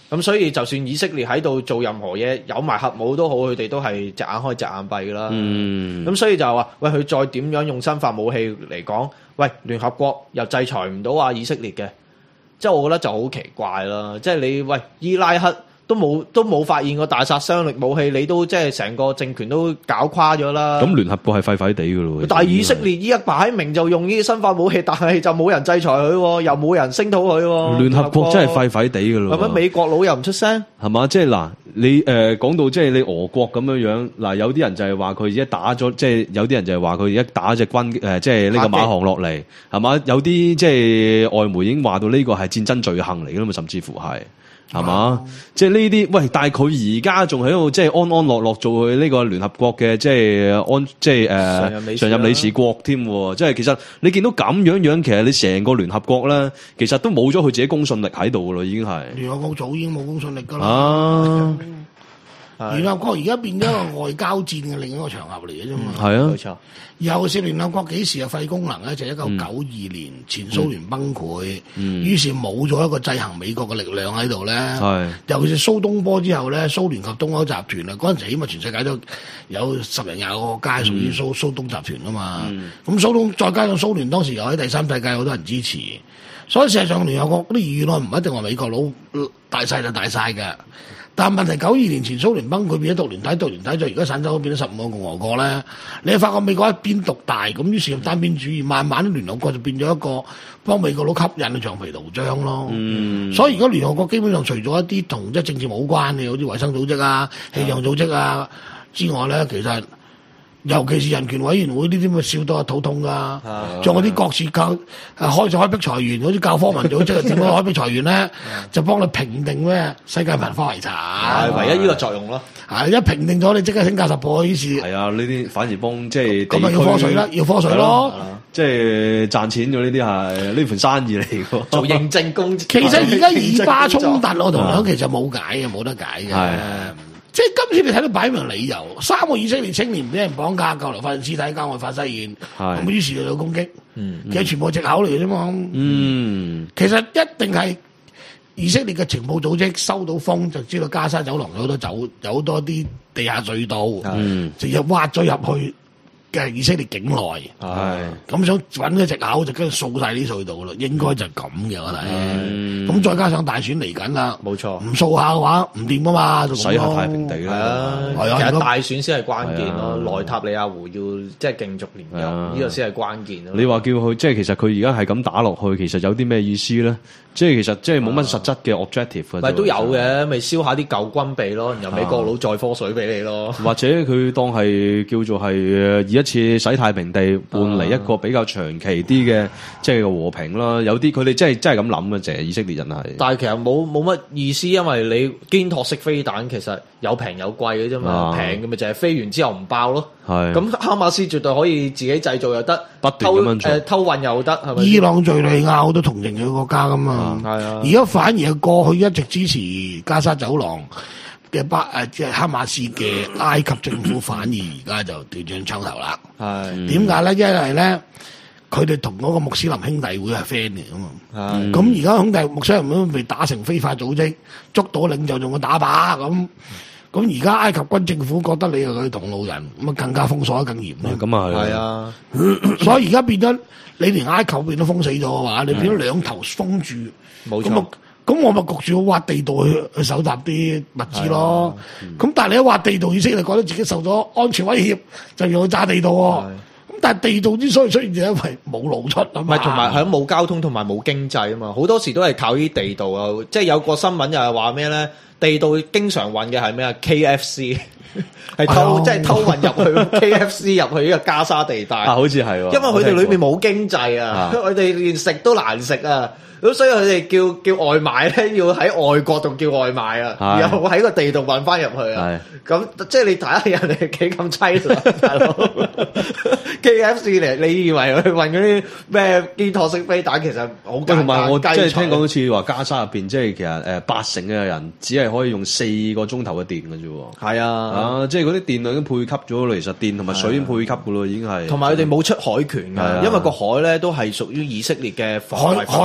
咁所以就算以色列喺度做任何嘢，有埋核武都好，佢哋都係隻眼開隻眼閉㗎啦。嗯，咁所以就係話，喂，佢再點樣用生化武器嚟講，喂，聯合國又制裁唔到啊以色列嘅，即係我覺得就好奇怪啦。即係你喂伊拉克。都冇都冇發現過大殺傷力武器，你都即係成個政權都搞垮咗啦。咁聯合國係廢廢地㗎咯。 但係以色列依一擺明就用呢啲生化武器，但係就冇人制裁佢，又冇人聲討佢。 聯合國真係廢廢地㗎咯。 係咪美國佬又唔出聲？ 係嘛？即係嗱，你誒講到即係你俄國咁樣樣，嗱有啲人就係話佢而家打咗，即係有啲人就係話佢而家打隻軍誒，即係呢個馬航落嚟，係嘛？有啲即係外媒已經話到呢個係戰爭罪行嚟㗎嘛，甚至乎係。係嘛？啊、即係呢啲喂，但係佢而家仲喺度，即係安安樂樂做佢呢個聯合國嘅，即係安，即係誒、呃、常任理事國添。即係其實你見到咁樣樣，其實你成個聯合國咧，其實都冇咗佢自己公信力喺度噶咯，已經係。聯合國早已經冇公信力噶啦。啊聯合國而家變咗一個外交戰嘅另一個場合嚟嘅啫嘛。係啊，冇錯。尤其是聯合國幾時有廢功能咧？就係一九九二年、嗯、前蘇聯崩潰，嗯、於是冇咗一個制衡美國嘅力量喺度咧。係。尤其是蘇東波之後咧，蘇聯及東歐集團啊，嗰陣時起碼全世界都有十零廿個國家屬於蘇蘇東集團啊嘛。咁、嗯、蘇東再加上蘇聯當時又喺第三世界好多人支持，所以事實上聯合國嗰啲議員唔一定話美國佬大晒就大晒嘅。但問題九二年前蘇聯崩潰變咗獨聯體，獨聯體就而家散咗變咗十五個共和國咧。你發覺美國一邊獨大，咁於是單邊主義，慢慢聯合國就變咗一個幫美國佬吸引嘅橡皮圖章咯。嗯，所以而家聯合國基本上除咗一啲同即係政治冇關嘅，好似衛生組織啊、氣象組織啊之外咧，其實尤其是人權委員會呢啲咁嘅笑到肚痛噶，仲有啲各自教開咗開闢財源，好似教科文組織點樣開闢財源咧，就幫你評定咩世界文化遺產， 係唯一呢個作用咯。 啊， 一評定咗你即刻升價十倍，於是係啊，呢啲反而幫即係咁咪要科水啦，要科水咯，即係賺錢咗呢啲係呢盤生意嚟嘅， 做認證工。 其實而家以巴衝突我同樣其實冇解嘅，冇得解嘅。即係今次你睇到擺明理由，三個以色列青年俾人綁架，救嚟發現屍體交外法西縣，咁於是就有攻擊，嗯嗯、其實全部藉口嚟嘅啫嘛。嗯，其實一定係以色列嘅情報組織收到風，就知道加沙走廊有好多走，有好多啲地下隧道，嗯、就入挖咗入去嘅以色列境內，係咁想揾個藉口就跟住掃晒啲隧道咯，應該就係咁嘅我睇。咁、嗯、再加上大選嚟緊啦，冇錯，唔掃下嘅話唔掂噶嘛，就洗下太平地啦。係啊，其實大選先係關鍵咯，內塔尼亞胡要即係競逐連任，呢個先係關鍵咯。你話叫佢即係其實佢而家係咁打落去，其實有啲咩意思咧？即係其實即係冇乜實質嘅 objective。唔係都有嘅，咪燒下啲舊軍備咯，然後美國佬再科水俾你咯。或者佢當係叫做係以一次洗太平地換嚟一個比較長期啲嘅即係和平啦。有啲佢哋真係真係咁諗嘅，淨係以色列人係。但係其實冇冇乜意思，因為你肩托式飛彈其實有平有貴嘅啫嘛，平嘅咪就係飛完之後唔爆咯。係咁哈馬斯絕對可以自己製造又得，不斷咁樣做，誒偷運又得，係咪？伊朗、敘利亞好多同情嘅國家噶嘛，係啊。而家反而係過去一直支持加沙走廊嘅巴誒即係哈馬斯嘅埃及政府，反而而家就調轉槍頭啦。係點解咧？因為咧，佢哋同嗰個穆斯林兄弟會係 friend 嚟噶嘛。係咁而家兄弟穆斯林都被打成非法組織，捉到領袖仲要打靶咁。咁而家埃及軍政府覺得你係佢同路人，咁啊更加封鎖得更嚴咧。咁啊係。係啊，所以而家變咗，你連埃及邊都封死咗嘅話，你變咗兩頭封住。冇錯。咁我咪焗住挖地道去去搜集啲物資咯。咁、嗯、但係你一挖地道，以色列覺得自己受咗安全威脅，就要去炸地道。咁但係地道之所以出現，就因為冇路出啊嘛。唔係同埋係冇交通同埋冇經濟啊嘛。好多時都係靠啲地道啊。即係有個新聞又係話咩咧？地道經常運嘅係咩啊 ？K F C 係偷，即係偷運入去 K F C 入去呢個加沙地帶。啊，好似係，因為佢哋裏面冇經濟啊，佢哋連食都難食啊。咁所以佢哋叫叫外賣咧，要喺外國度叫外賣啊，然後喺個地度運翻入去啊。咁即係你睇下人哋幾咁淒涼，大佬。K F C 嚟，你以為佢運嗰啲咩肩托式飛彈，其實好簡單。同埋我即係聽講好似話加沙入邊，即係其實誒八成嘅人只係可以用四個鐘頭嘅電嘅啫。係啊，啊即係嗰啲電量已經配給咗咯，其實電同埋水已經配給嘅咯，已經係。同埋佢哋冇出海權㗎，因為個海咧都係屬於以色列嘅海海軍。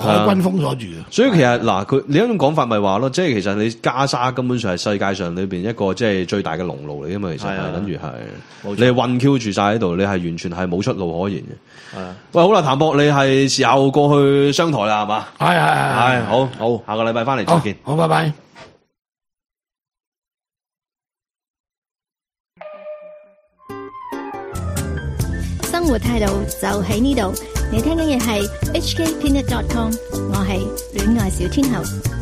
海軍封鎖住嘅。 所以其實嗱，佢你一種講法咪話咯，即係其實你加沙根本上係世界上裏邊一個即係最大嘅農路嚟，因為其實係等於係你係困 Q 住晒喺度，你係完全係冇出路可言嘅。係啊，喂，好啦，譚博，你係時候過去商台啦，係嘛？ 係係係係，好好，下個禮拜翻嚟再見。 好，拜拜。 生活態度就喺呢度，你聽緊嘅係 H K Peanut dot com， 我係戀愛小天后。